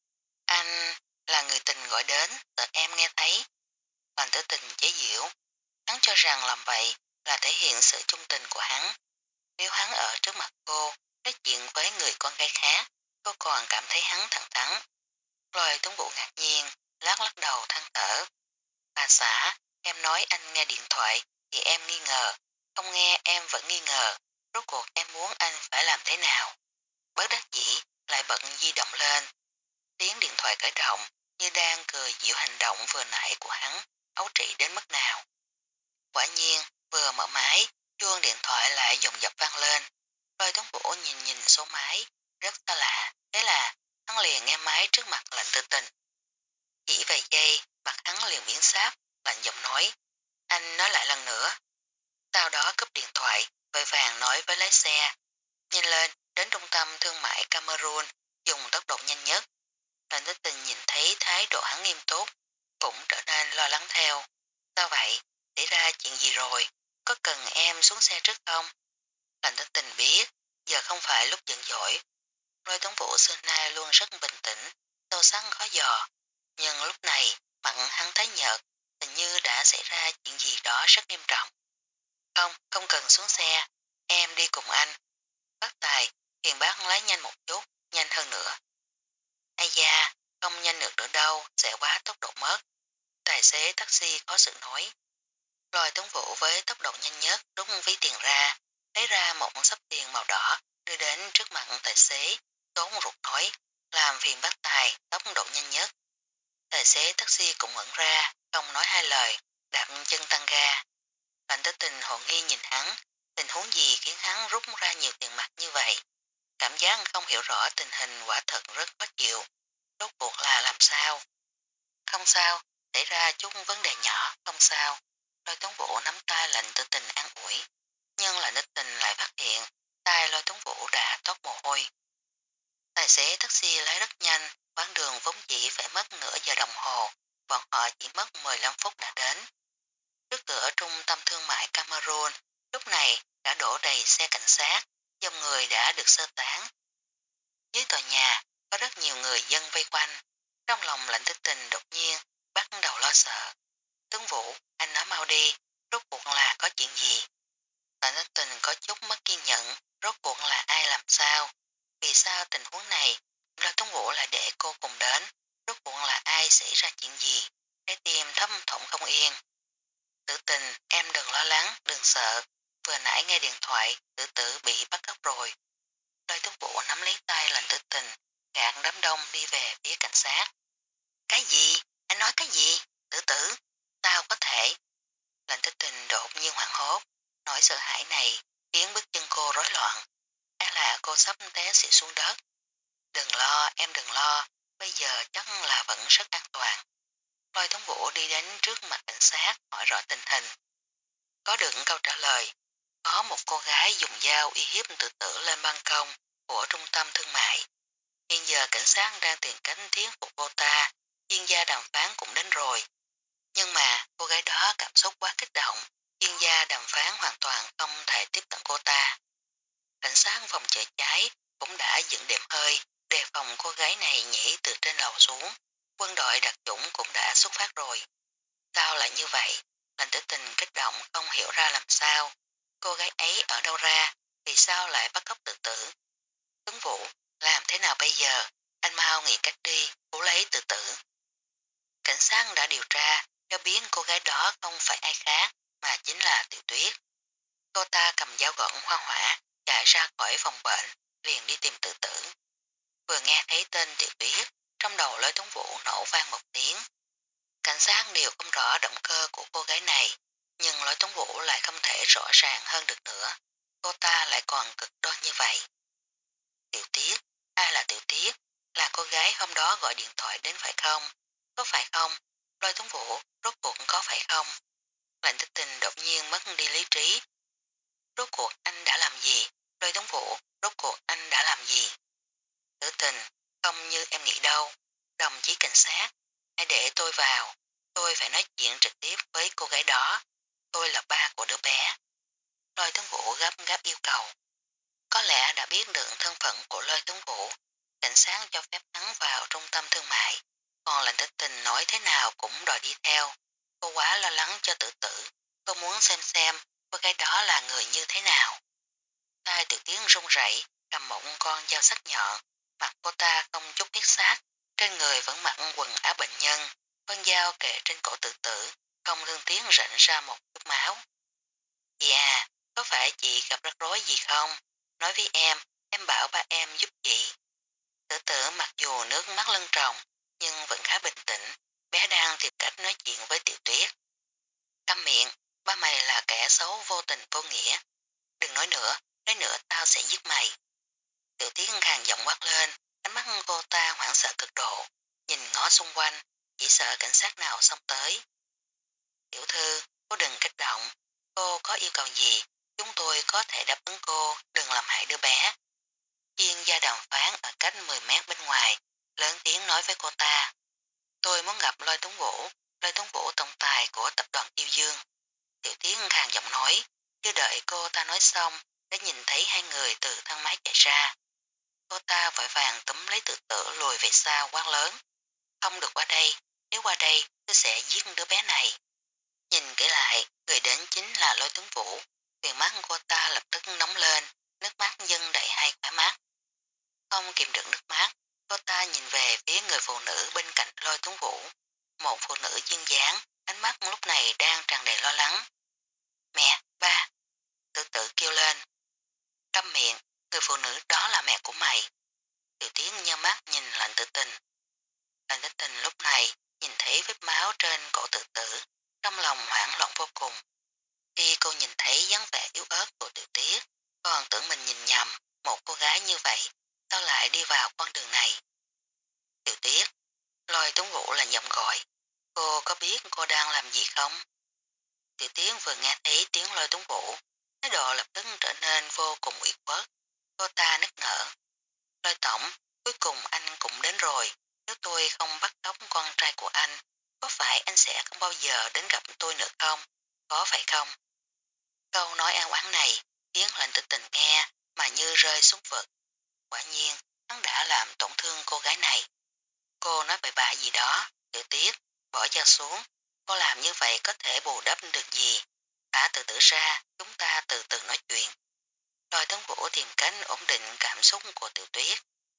Anh là người tình gọi đến, sợ em nghe thấy. Lệnh Tử Tình chế giễu. Hắn cho rằng làm vậy là thể hiện sự trung tình của hắn. Nếu hắn ở trước mặt cô, nói chuyện với người con gái khác, cô còn cảm thấy hắn thẳng thắn. Lôi Tuấn Vũ ngạc nhiên, lắc lắc đầu than thở. Bà xã, em nói anh nghe điện thoại thì em nghi ngờ, không nghe em vẫn nghi ngờ, rốt cuộc em muốn anh phải làm thế nào? Bất đắc dĩ lại bận di động lên, tiếng điện thoại khởi động như đang cười giễu hành động vừa nãy của hắn, ấu trĩ đến mức nào. Quả nhiên, vừa mở máy, chuông điện thoại lại dồn dập vang lên. Lôi Tuấn Vũ nhìn nhìn số máy, rất xa lạ, thế là hắn liền nghe máy trước mặt Lệnh Tử Tình. Chỉ vài giây, mặt hắn liền biến sáp, lạnh giọng nói, anh nói lại lần nữa. Sau đó cúp điện thoại, vội vàng nói với lái xe, nhanh lên, đến trung tâm thương mại Cameroon, dùng tốc độ nhanh nhất. Lệnh Tử Tình nhìn thấy thái độ hắn nghiêm túc, cũng trở nên lo lắng theo. Sao vậy? Xảy ra chuyện gì rồi? Có cần em xuống xe trước không? Lệnh Tử Tình biết, giờ không phải lúc giận dỗi. Lôi Tuấn Vũ xưa nay luôn rất bình tĩnh, sâu sắc khó dò. Nhưng lúc này, mặt hắn tái nhợt, hình như đã xảy ra chuyện gì đó rất nghiêm trọng. Không, không cần xuống xe, em đi cùng anh. Bác Tài, hiền bác lái nhanh một chút, nhanh hơn nữa. Ây da, không nhanh được nữa đâu, sẽ quá tốc độ mất. Tài xế taxi có sự nói. Lôi Tuấn Vũ với tốc độ nhanh nhất rút ví tiền ra, lấy ra một xấp tiền màu đỏ, đưa đến trước mặt tài xế, tốn ruột nói, làm phiền bác Tài, tốc độ nhanh nhất. Tài xế taxi cũng ngẩn ra, không nói hai lời, đạp chân tăng ga. Lệnh Tử Tình hồ nghi nhìn hắn, tình huống gì khiến hắn rút ra nhiều tiền mặt như vậy. Cảm giác không hiểu rõ tình hình quả thật rất khó chịu. Rốt cuộc là làm sao? Không sao, xảy ra chút vấn đề nhỏ, không sao. Lôi Tuấn Vũ nắm tay Lệnh Tử Tình an ủi. Nhưng Lệnh Tử Tình lại phát hiện tay Lôi Tuấn Vũ đã toát mồ hôi. Tài xế taxi lái rất nhanh, quãng đường vốn chỉ phải mất nửa giờ đồng hồ, bọn họ chỉ mất 15 phút đã đến. Trước cửa trung tâm thương mại Cameroon, lúc này đã đổ đầy xe cảnh sát, dòng người đã được sơ tán. Dưới tòa nhà, có rất nhiều người dân vây quanh. Trong lòng Lệnh Tử Tình đột nhiên bắt đầu lo sợ. Tướng Vũ, anh nói mau đi, rốt cuộc là có chuyện gì? Lệnh Tử Tình có chút mất kiên nhẫn, rốt cuộc là ai làm sao? Vì sao tình huống này, Lôi Tuấn Vũ lại để cô cùng đến? Rốt cuộc là ai xảy ra chuyện gì? Trái tim thấm thủng không yên. Tử Tình, em đừng lo lắng, đừng sợ. Vừa nãy nghe điện thoại, Tử Tử bị bắt cóc rồi. Lôi Tuấn Vũ nắm lấy tay Lệnh Tử Tình, gạt đám đông đi về phía cảnh sát. Cái gì? Anh nói cái gì? Tử Tử, sao có thể? Lệnh Tử Tình đột nhiên hoảng hốt, nỗi sợ hãi này khiến bước chân cô rối loạn. E là cô sắp té xỉu xuống đất. Đừng lo, em đừng lo, bây giờ chắc là vẫn rất an toàn. Lôi Tuấn Vũ đi đến trước mặt cảnh sát hỏi rõ tình hình. Có được câu trả lời, có một cô gái dùng dao uy hiếp Tử Tử lên ban công của trung tâm thương mại. Hiện giờ cảnh sát đang tìm cách thuyết phục cô ta, chuyên gia đàm phán cũng đến rồi. Nhưng mà cô gái đó cảm xúc quá kích động, chuyên gia đàm phán hoàn toàn không thể tiếp cận cô ta. Cảnh sát phòng chữa cháy cũng đã dựng đệm hơi, đề phòng cô gái này nhảy từ trên lầu xuống. Quân đội đặc chủng cũng đã xuất phát rồi. Sao lại như vậy? Lệnh Tử Tình kích động cô gái ấy ở đâu ra, vì sao lại bắt cóc tự tử. Tuấn Vũ, làm thế nào bây giờ, anh mau nghĩ cách đi, cứu lấy tự tử. Cảnh sát đã điều tra, cho biết cô gái đó không phải ai khác, mà chính là Tiểu Tuyết. Cô ta cầm dao gọn hoa hỏa, chạy ra khỏi phòng bệnh, liền đi tìm tự tử. Vừa nghe thấy tên Tiểu Tuyết, trong đầu Lôi Tuấn Vũ nổ vang một tiếng. Cảnh sát đều không rõ động cơ của cô gái này, nhưng Lôi Tuấn Vũ lại không thể rõ ràng hơn được nữa. Cô ta lại còn cực đoan như vậy. Tiểu Tuyết, ai là Tiểu Tuyết? Là cô gái hôm đó gọi điện thoại đến phải không? Có phải không? Lôi Tuấn Vũ, rốt cuộc có phải không? Lệnh Tích Tình đột nhiên mất đi lý trí. Rốt cuộc anh đã làm gì? Lôi Tuấn Vũ, rốt cuộc anh đã làm gì? Tử Tình, không như em nghĩ đâu. Đồng chí cảnh sát, hãy để tôi vào. Tôi phải nói chuyện trực tiếp với cô gái đó. Tôi là ba của đứa bé. Lôi Tuấn Vũ gấp gáp yêu cầu. Có lẽ đã biết được thân phận của Lôi Tuấn Vũ, cảnh sát cho phép hắn vào trung tâm thương mại. Còn Lệnh Tích Tình nói thế nào cũng đòi đi theo. Cô quá lo lắng cho tự tử. Cô muốn xem cô gái đó là người như thế nào. Tay Tiểu Tiến run rẩy, cầm một con dao sắc nhọn, mặt cô ta không chút huyết sát, trên người vẫn mặc quần áo bệnh nhân, con dao kề trên cổ tự tử, không thương tiếng rệnh ra một chút máu. Chị à, có phải chị gặp rắc rối gì không? Nói với em bảo ba em giúp chị. Tử tử mặc dù nước mắt lưng tròng, nhưng vẫn khá bình tĩnh, bé đang tìm cách nói chuyện với Tiểu Tuyết. Câm miệng, ba mày là kẻ xấu vô tình vô nghĩa. Đừng nói nữa tao sẽ giết mày. Tiểu Tiến khàn giọng quát lên, ánh mắt cô ta hoảng sợ cực độ, nhìn ngó xung quanh, chỉ sợ cảnh sát nào xông tới. Tiểu thư, cô đừng kích động, cô có yêu cầu gì, chúng tôi có thể đáp ứng cô, đừng làm hại đứa bé. Chuyên gia đàm phán ở cách 10 mét bên ngoài, lớn tiếng nói với cô ta. Tôi muốn gặp Lôi Tuấn Vũ tổng tài của tập đoàn Yêu Dương. Tiểu Tiến khàn giọng nói, chưa đợi cô ta nói xong, đã nhìn thấy hai người từ thang máy chạy ra. Cô ta vội vàng túm lấy tự tử lùi về sau quát lớn. Không được qua đây, nếu qua đây tôi sẽ giết đứa bé này. Nhìn kỹ lại, người đến chính là Lôi Tuấn Vũ. Viền mắt cô ta lập tức nóng lên, nước mắt dâng đầy hai khóe mắt. Không kìm được nước mắt, cô ta nhìn về phía người phụ nữ bên cạnh Lôi Tuấn Vũ. Một phụ nữ duyên dáng, ánh mắt lúc này đang tràn đầy lo lắng. Mẹ, ba, tự tử kêu lên. Câm miệng, người phụ nữ đó là mẹ của mày. Tiểu Tiến nheo mắt nhìn Lệnh Tử Tình. Lệnh Tử Tình lúc này nhìn thấy vết máu trên cổ tự tử, trong lòng hoảng loạn vô cùng. Khi cô nhìn thấy dáng vẻ yếu ớt của Tiểu Tiết, còn tưởng mình nhìn nhầm một cô gái như vậy, sao lại đi vào con đường này. Tiểu Tiết, Lôi Tuấn Vũ là giọng gọi. Cô có biết cô đang làm gì không? Tiểu Tiết vừa nghe thấy tiếng Lôi Tuấn Vũ, thái độ lập tức trở nên vô cùng ủy khuất. Cô ta nức nở. Lôi tổng, cuối cùng anh cũng đến rồi. Nếu tôi không bắt cóc con trai của anh, có phải anh sẽ không bao giờ đến gặp tôi nữa không? Có phải không? Câu nói an oán này khiến Lệnh Tử Tình nghe mà như rơi xuống vực. Quả nhiên, hắn đã làm tổn thương cô gái này. Cô nói bậy bạ gì đó, Tiểu Tiết, bỏ dao xuống. Cô làm như vậy có thể bù đắp được gì? Thả tự tử ra, chúng ta từ từ nói chuyện. Lôi Tuấn Vũ tìm cách ổn định cảm xúc của Tiểu Tuyết.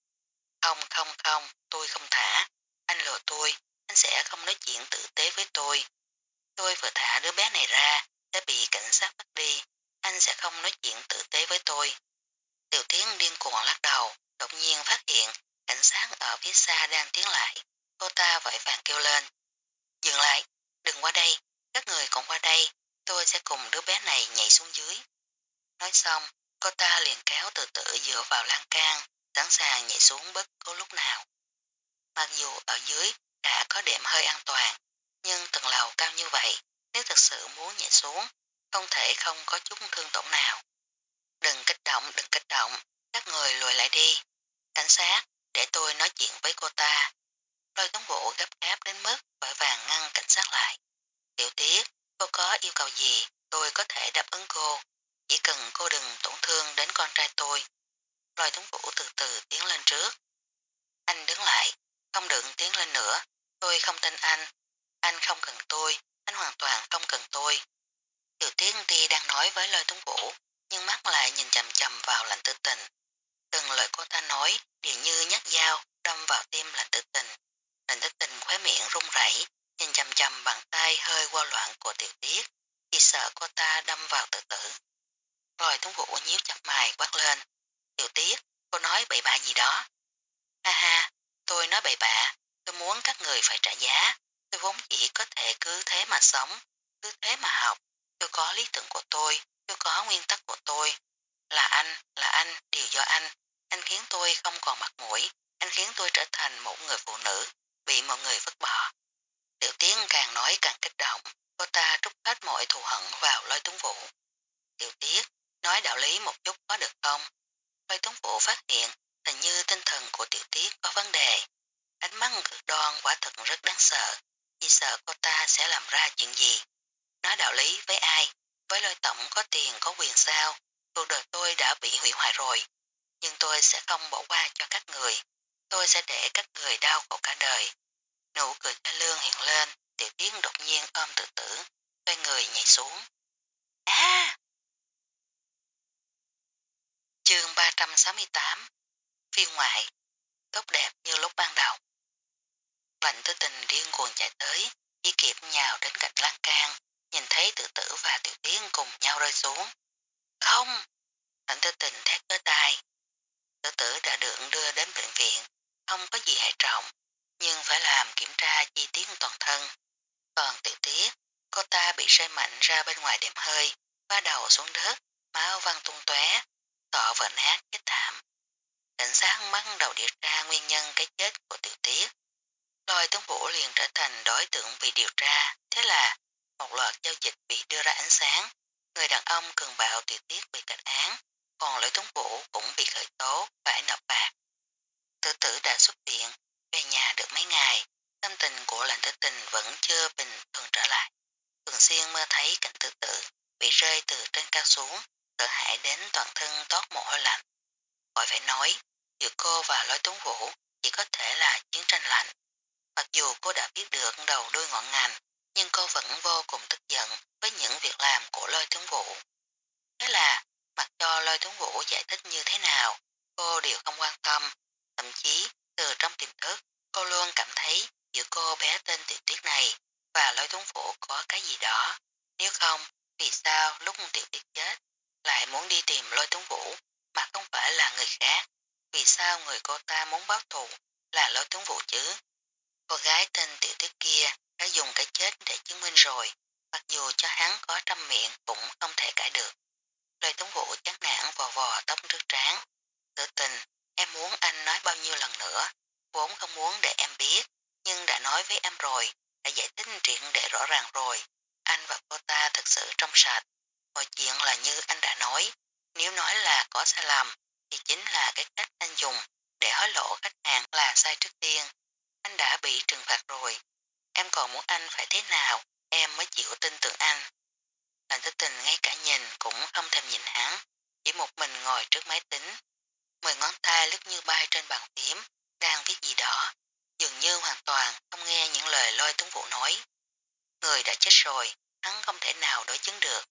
Không, tôi không thả. Anh lừa tôi, anh sẽ không nói chuyện tử tế với tôi. Tôi vừa thả đứa bé này ra, sẽ bị cảnh sát bắt đi. Anh sẽ không nói chuyện tử tế với tôi. Tiểu Tiến điên cuồng lắc đầu, đột nhiên phát hiện cảnh sát ở phía xa đang tiến lại. Cô ta vội vàng kêu lên. Dừng lại, đừng qua đây, các người còn qua đây, tôi sẽ cùng đứa bé này nhảy xuống dưới. Nói xong, cô ta liền kéo từ tử dựa vào lan can, sẵn sàng nhảy xuống bất cứ lúc nào. Mặc dù ở dưới đã có đệm hơi an toàn, nhưng tầng lầu cao như vậy, nếu thật sự muốn nhảy xuống, không thể không có chút thương tổn nào. Đừng kích động, các người lùi lại đi. Cảnh sát, để tôi nói chuyện với cô ta. Lôi Tuấn Vũ gấp gáp đến mức vội vàng ngăn cảnh sát lại. Tiểu Tiết, cô có yêu cầu gì, tôi có thể đáp ứng cô. Chỉ cần cô đừng tổn thương đến con trai tôi. Lôi Tuấn Vũ từ từ tiến lên trước. Anh đứng lại, không được tiến lên nữa. Tôi không tin anh không cần tôi, anh hoàn toàn không cần tôi. Tiểu Tiến Ti đang nói với Lôi Tuấn Vũ, nhưng mắt lại nhìn chầm chầm vào Lạnh Tử Tình. Từng lời cô ta nói đều như nhát dao đâm vào tim Lạnh Tử Tình. Lạnh Tử Tình khóe miệng run rẩy, nhìn chầm chầm bàn tay hơi qua loạn của Tiểu Tiết, chỉ sợ cô ta đâm vào tự tử. Lôi Tuấn Vũ nhíu chặt mày quát lên, Tiểu Tiết, cô nói bậy bạ gì đó? Ha ha, tôi nói bậy bạ, tôi muốn các người phải trả giá, tôi vốn chỉ có thể cứ thế mà sống, cứ thế mà học, tôi có lý tưởng của tôi có nguyên tắc của tôi. Là anh, đều do anh khiến tôi không còn mặt mũi, anh khiến tôi trở thành một người phụ nữ, bị mọi người vứt bỏ. Tiểu Tiến càng nói càng kích động, cô ta trút hết mọi thù hận vào Lôi Tuấn Vũ. Tiểu Tiết, nói đạo lý một chút có được không? Lôi Tuấn Vũ phát hiện hình như tinh thần của Tiểu Tiết có vấn đề. Ánh mắt cực đoan quả thật rất đáng sợ, chỉ sợ cô ta sẽ làm ra chuyện gì. Nói đạo lý với ai? Với Lôi tổng có tiền có quyền sao? Cuộc đời tôi đã bị hủy hoại rồi, nhưng tôi sẽ không bỏ qua cho các người. Tôi sẽ để các người đau khổ cả đời. Nụ cười ca lương hiện lên, Tiểu Tiến đột nhiên ôm tự tử, xoay người nhảy xuống. Chương 368 Phiên ngoại tốt đẹp như lúc ban đầu. Lạnh Tử Tình điên cuồng chạy tới, chỉ kịp nhào đến cạnh lan can, nhìn thấy tự tử và Tiểu Tiến cùng nhau rơi xuống. Không! Lạnh Tử Tình thét tới tai. Tự tử đã được đưa đến bệnh viện, không có gì hệ trọng, nhưng phải làm kiểm tra chi tiết toàn thân. Còn Tiểu Tiết, cô ta bị rơi mạnh ra bên ngoài đệm hơi, phá đầu xuống đất, máu văng tung tóe, sọ vỡ nát chết thảm. Cảnh sát bắt đầu điều tra nguyên nhân cái chết của Tiểu Tiết. Lôi Tuấn Vũ liền trở thành đối tượng bị điều tra, thế là một loạt giao dịch bị đưa ra ánh sáng. Người đàn ông cường bạo Tiểu Tiết bị kết án, còn Lôi Tuấn Vũ cũng bị khởi tố, phải nộp phạt. Tự tử đã xuất viện, về nhà được mấy ngày, tâm tình của Lạnh Tử Tình vẫn chưa bình thường trở lại. Thường xuyên mơ thấy cảnh tự tử bị rơi từ trên cao xuống, sợ hãi đến toàn thân toát mồ hôi lạnh. Khỏi phải nói, giữa cô và Lôi Tuấn Vũ chỉ có thể là chiến tranh lạnh. Mặc dù cô đã biết được đầu đuôi ngọn ngành, nhưng cô vẫn vô cùng tức giận với những việc làm của Lôi Tuấn Vũ. Thế là, mặc cho Lôi Tuấn Vũ giải thích như thế nào, cô đều không quan tâm. Thậm chí, từ trong tiềm thức, cô luôn cảm thấy giữa cô bé tên Tiểu Tiết này và Lôi Tuấn Vũ có cái gì đó. Nếu không, vì sao lúc Tiểu Tiết chết lại muốn đi tìm Lôi Tuấn Vũ mà không phải là người khác? Vì sao người cô ta muốn báo thù là Lôi Tuấn Vũ chứ? Cô gái tên Tiểu Tiết kia đã dùng cái chết để chứng minh rồi, mặc dù cho hắn có trăm miệng cũng không thể cãi được. Lôi Tuấn Vũ chán nản vò vò tóc trước trán. Tự tình, em muốn anh nói bao nhiêu lần nữa, vốn không muốn để em biết, nhưng đã nói với em rồi, đã giải thích chuyện để rõ ràng rồi. Anh và cô ta thật sự trong sạch. Mọi chuyện là như anh đã nói, nếu nói là có sai lầm, thì chính là cái cách anh dùng để hối lộ khách hàng là sai trước tiên. Anh đã bị trừng phạt rồi, em còn muốn anh phải thế nào, em mới chịu tin tưởng anh. Lạnh Tử Tình ngay cả nhìn cũng không thèm nhìn hắn, chỉ một mình ngồi trước máy tính. 10 ngón tay lướt như bay trên bàn phím, đang viết gì đó, dường như hoàn toàn không nghe những lời Lôi Tuấn Vũ nói. Người đã chết rồi, hắn không thể nào đối chứng được.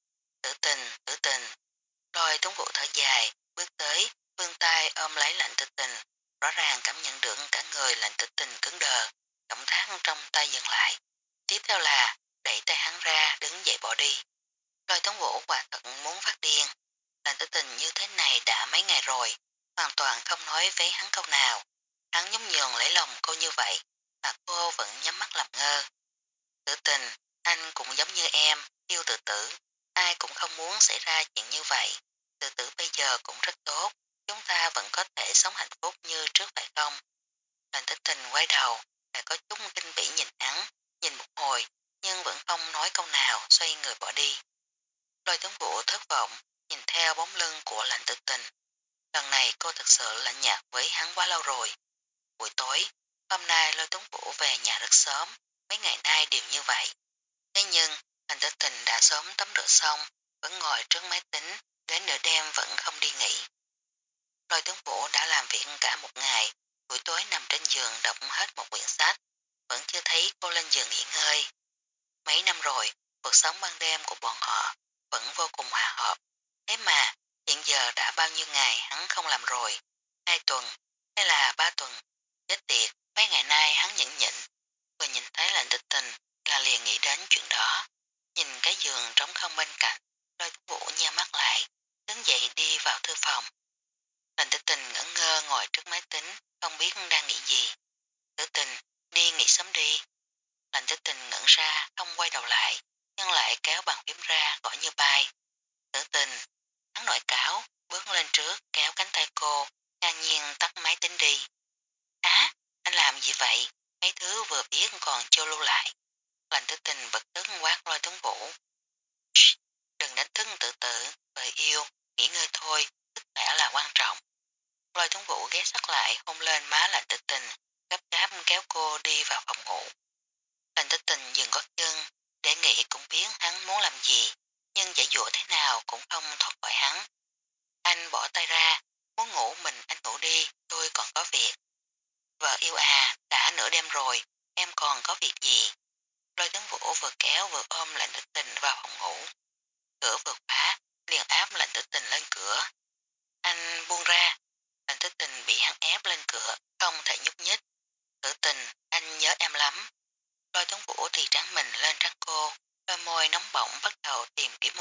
Tử tình, Lôi Tuấn Vũ thở dài, bước tới, vươn tay ôm lấy Lạnh Tử Tình, rõ ràng cảm nhận được cả người Lạnh Tử Tình cứng đờ, động tác trong tay dừng lại. Tiếp theo là đẩy tay hắn ra, đứng dậy bỏ đi. Lôi Tuấn Vũ quả thật muốn phát điên. Lạnh Tử Tình như thế này đã mấy ngày rồi, hoàn toàn không nói với hắn câu nào. Hắn giống nhường lấy lòng cô như vậy, mà cô vẫn nhắm mắt làm ngơ. Tử Tình, anh cũng giống như em, yêu tự tử. Ai cũng không muốn xảy ra chuyện như vậy. Tự tử bây giờ cũng rất tốt, chúng ta vẫn có thể sống hạnh phúc như trước phải không? Lạnh Tử Tình quay đầu, lại có chút kinh bỉ nhìn hắn, nhìn một hồi, nhưng vẫn không nói câu nào, xoay người bỏ đi. Lôi Tuấn Vũ thất vọng, nhìn theo bóng lưng của Lạnh Tử Tình. Lần này cô thật sự lạnh nhạt với hắn quá lâu rồi. Buổi tối, hôm nay Lôi Tuấn Vũ về nhà rất sớm, mấy ngày nay đều như vậy. Thế nhưng, Lạnh Tử Tình đã sớm tắm rửa xong, vẫn ngồi trước máy tính, đến nửa đêm vẫn không đi nghỉ. Lôi Tuấn Vũ đã làm việc cả một ngày, buổi tối nằm trên giường đọc hết một quyển sách, vẫn chưa thấy cô lên giường nghỉ ngơi. Mấy năm rồi, cuộc sống ban đêm của bọn họ vẫn vô cùng hòa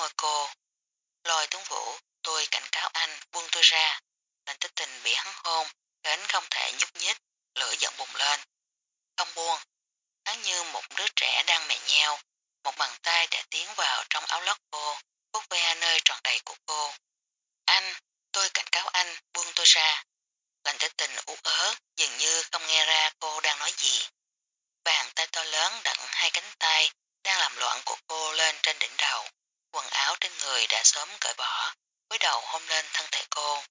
cô. Lôi Tuấn Vũ, tôi cảnh cáo anh buông tôi ra. Lệnh Tích Tình bị hắn hôn, đến không thể nhúc nhích, lửa giận bùng lên. Không buông, hắn như một đứa trẻ đang mè nheo, một bàn tay đã tiến vào trong áo lót cô, vuốt ve nơi tròn đầy của cô. Anh, tôi cảnh cáo anh buông tôi ra. Lệnh Tích Tình ú ớ, dường như không nghe ra cô đang nói gì. Bàn tay to lớn đặt hai cánh tay đang làm loạn của cô lên trên đỉnh đầu. Quần áo trên người đã sớm cởi bỏ, với đầu hôn lên thân thể cô.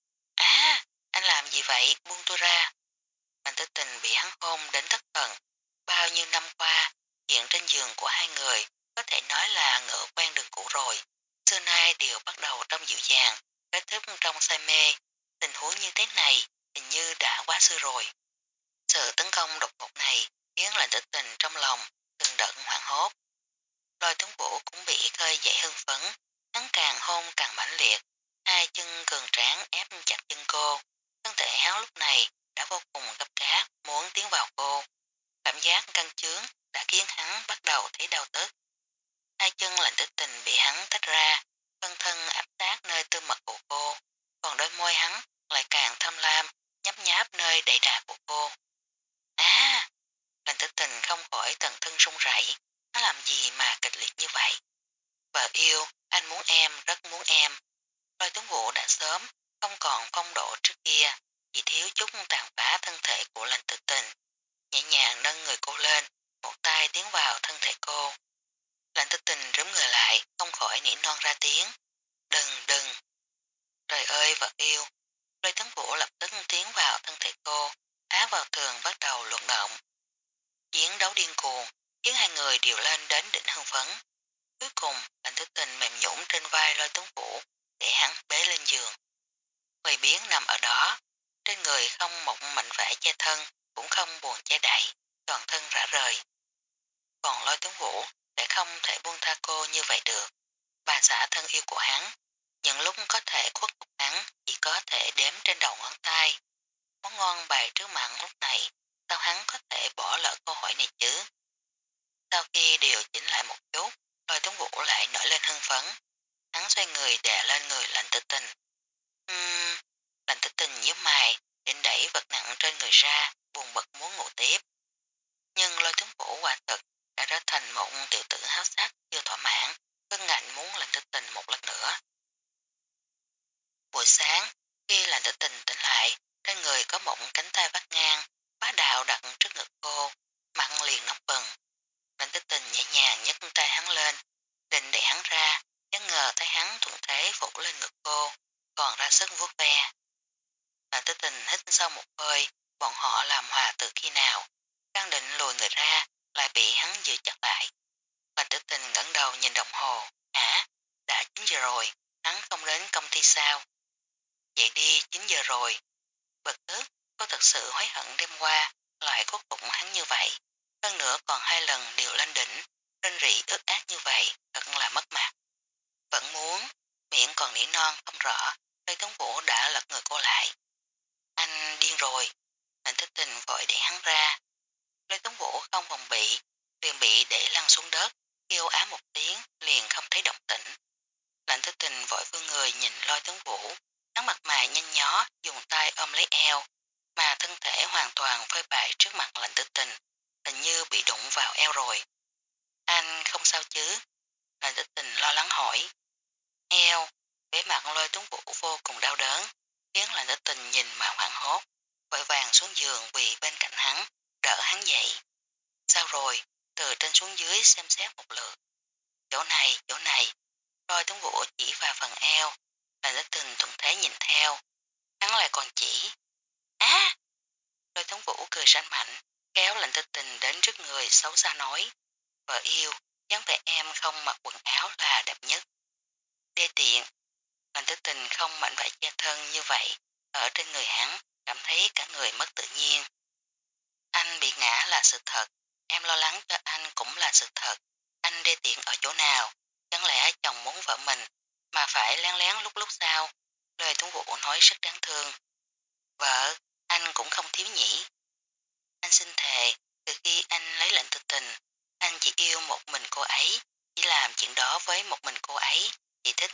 Á, anh làm gì vậy, buông tôi ra. Lệnh Tích Tình bị hắn hôn đến thất thần. Bao nhiêu năm qua, chuyện trên giường của hai người có thể nói là ngựa quen đường cũ rồi. Xưa nay đều bắt đầu trong dịu dàng, kết thúc trong say mê. Tình huống như thế này hình như đã quá xưa rồi. Sự tấn công đột ngột này khiến Lệnh Tích Tình trong lòng từng đợt hoảng hốt. Lôi Tuấn Vũ cũng bị khơi dậy hưng phấn, hắn càng hôn càng mãnh liệt, hai chân cường tráng ép chặt chân cô. Thân thể hắn lúc này đã vô cùng gấp gáp muốn tiến vào cô. Cảm giác căng chướng đã khiến hắn bắt đầu thấy đau tức. Hai chân Lệnh Tích Tình bị hắn tách ra, phân thân áp sát nơi tư mật của cô, còn đôi môi hắn lại càng tham lam, nhấp nháp nơi đẩy đà của cô. Á! Lệnh Tích Tình không khỏi tận thân run rẩy, nó làm gì mà kịch liệt như vậy? Vợ yêu, anh muốn em, rất muốn em. Lôi Tuấn Vũ đã sớm, không còn phong độ trước kia, chỉ thiếu chút tàn phá thân thể của Lệnh Tích Tình. Nhẹ nhàng nâng người cô lên, một tay tiến vào thân thể cô. Lệnh Tích Tình rúm người lại, không khỏi nỉ non ra tiếng. Đừng, đừng. Trời ơi vợ yêu. Lôi Tuấn Vũ lập tức tiến vào thân thể cô, áp vào tường bắt đầu luận động. Chiến đấu điên cuồng, khiến hai người đều lên đến đỉnh hưng phấn. Cuối cùng, Lệnh Tích Tình mềm nhũn trên vai Lôi Tuấn Vũ để hắn bế lên giường. Người biến nằm ở đó, trên người không một mảnh vải che thân, cũng không buồn che đậy, toàn thân rã rời. Còn Lôi Tuấn Vũ lại không thể buông tha cô như vậy được. Bà xã thân yêu của hắn, những lúc có thể khuất phục hắn chỉ có thể đếm trên đầu ngón tay. Món ngon bày trước mặt lúc này, sao hắn có thể bỏ lỡ câu hỏi này chứ? Sau khi điều chỉnh lại một chút, Lôi Tuấn Vũ lại nổi lên hưng phấn. Hắn xoay người đè lên người Lệnh Tích Tình. Lệnh Tích Tình nhíu mày, định đẩy vật nặng trên người ra, buồn bực muốn ngủ tiếp. Nhưng Lôi Tuấn Vũ quả thực đã trở thành một tiểu tử háo sắc chưa thỏa mãn, cơn ngạnh muốn Lệnh Tích Tình một lần nữa. Buổi sáng, khi Lệnh Tích Tình tỉnh lại, trên người có một cánh tay vắt ngang, bá đạo đặt trước ngực cô, mặt liền nóng bừng. Lệnh Tích Tình nhẹ nhàng nhấc tay hắn lên, định đẩy hắn ra, chẳng ngờ thấy hắn thuận thế phủ lên ngực cô, còn ra sức vuốt ve. Lệnh Tích Tình hít sâu một hơi, bọn họ làm hòa từ khi nào, đang định lùi người ra, lại bị hắn giữ chặt lại. Lệnh Tích Tình ngẩng đầu nhìn đồng hồ, hả? Đã 9 giờ rồi, hắn không đến công ty sao? Dậy đi, 9 giờ rồi. Bực tức, cô thật sự hối hận đêm qua, lại khuất phục hắn như vậy. Hơn nữa còn hai lần đều lên đỉnh, rên rỉ ướt át như vậy, thật là mất mặt. Vẫn muốn, miệng còn nỉ non không rõ, Lê Tuấn Vũ đã lật người cô lại. Anh điên rồi, Lệnh Tích Tình vội đẩy hắn ra. Lê Tuấn Vũ không phòng bị, liền bị để lăn xuống đất, kêu á một tiếng, liền không thấy động tĩnh. Lệnh Tích Tình vội vươn người nhìn Lôi Tuấn Vũ, hắn mặt mày nhanh nhó, dùng tay ôm lấy eo, mà thân thể hoàn toàn phơi bày trước mặt Lệnh Tích Tình, hình như bị đụng vào eo rồi. Anh không sao chứ? Lệnh Tích Tình lo lắng hỏi. Eo, vẻ mặt Lôi Tuấn Vũ vô cùng đau đớn, khiến Lệnh Tích Tình nhìn mà hoảng hốt, vội vàng xuống giường vì bên cạnh hắn, đỡ hắn dậy. Sao rồi? Từ trên xuống dưới xem xét một lượt. Chỗ này, Lôi Tuấn Vũ chỉ vào phần eo, Lệnh Tích Tình thuận thế nhìn theo, hắn lại còn chỉ. Á! Lôi Tuấn Vũ cười ranh mạnh, kéo Lệnh Tích Tình đến trước người xấu xa nói. Vợ yêu, dáng vẻ em không mặc quần áo là đẹp nhất. Đê tiện, Lệnh Tích Tình không mảnh vải che thân như vậy, ở trên người hắn, cảm thấy cả người mất tự nhiên. Anh bị ngã là sự thật, em lo lắng cho anh cũng là sự thật. Anh đê tiện ở chỗ nào? Chẳng lẽ chồng muốn vợ mình, mà phải lén lén lúc lúc sao? Lời Tuấn Vũ nói rất đáng thương. Vợ, anh cũng không thiếu nhỉ. Anh xin thề, từ khi anh lấy Lệnh Tích Tình, anh chỉ yêu một mình cô ấy, chỉ làm chuyện đó với một mình cô ấy.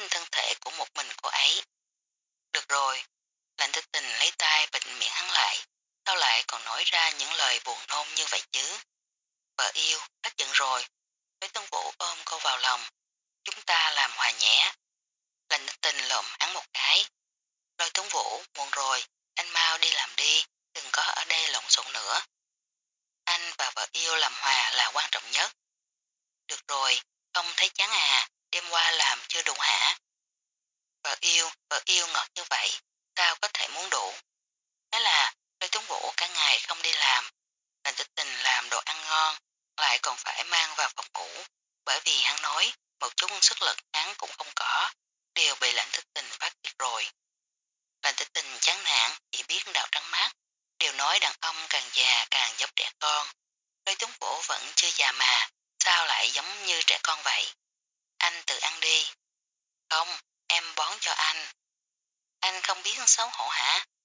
thân thể của một mình cô ấy. Được rồi, Lạnh Tích Tình lấy tay bịt miệng hắn lại, sao lại còn nói ra những lời buồn nôn như vậy chứ? Vợ yêu, hết giận rồi. Lôi Tuấn Vũ ôm cô vào lòng, chúng ta làm hòa nhẽ. Lạnh Tích Tình lồm hắn một cái. Lôi Tuấn Vũ, muộn rồi, anh mau đi làm đi, đừng có ở đây lộn xộn nữa. Anh và vợ yêu làm hòa là quan trọng nhất. Được rồi, không thấy chán à, đêm qua làm chưa đủ hả? Vợ yêu ngọt như vậy, sao có thể muốn đủ? Thế là Lê Tuấn Vũ cả ngày không đi làm, Lạnh Tích Tình làm đồ ăn ngon, lại còn phải mang vào phòng ngủ, bởi vì hắn nói một chút sức lực hắn cũng không có, đều bị Lạnh Tích Tình phát hiện rồi. Lạnh Tích Tình chán nản, chỉ biết đào trắng mắt, đều nói đàn ông càng già càng giống trẻ con. Lê Tuấn Vũ vẫn chưa già mà, sao lại giống như trẻ con vậy? Anh tự ăn đi. Không, em bón cho anh. Anh không biết xấu hổ hả?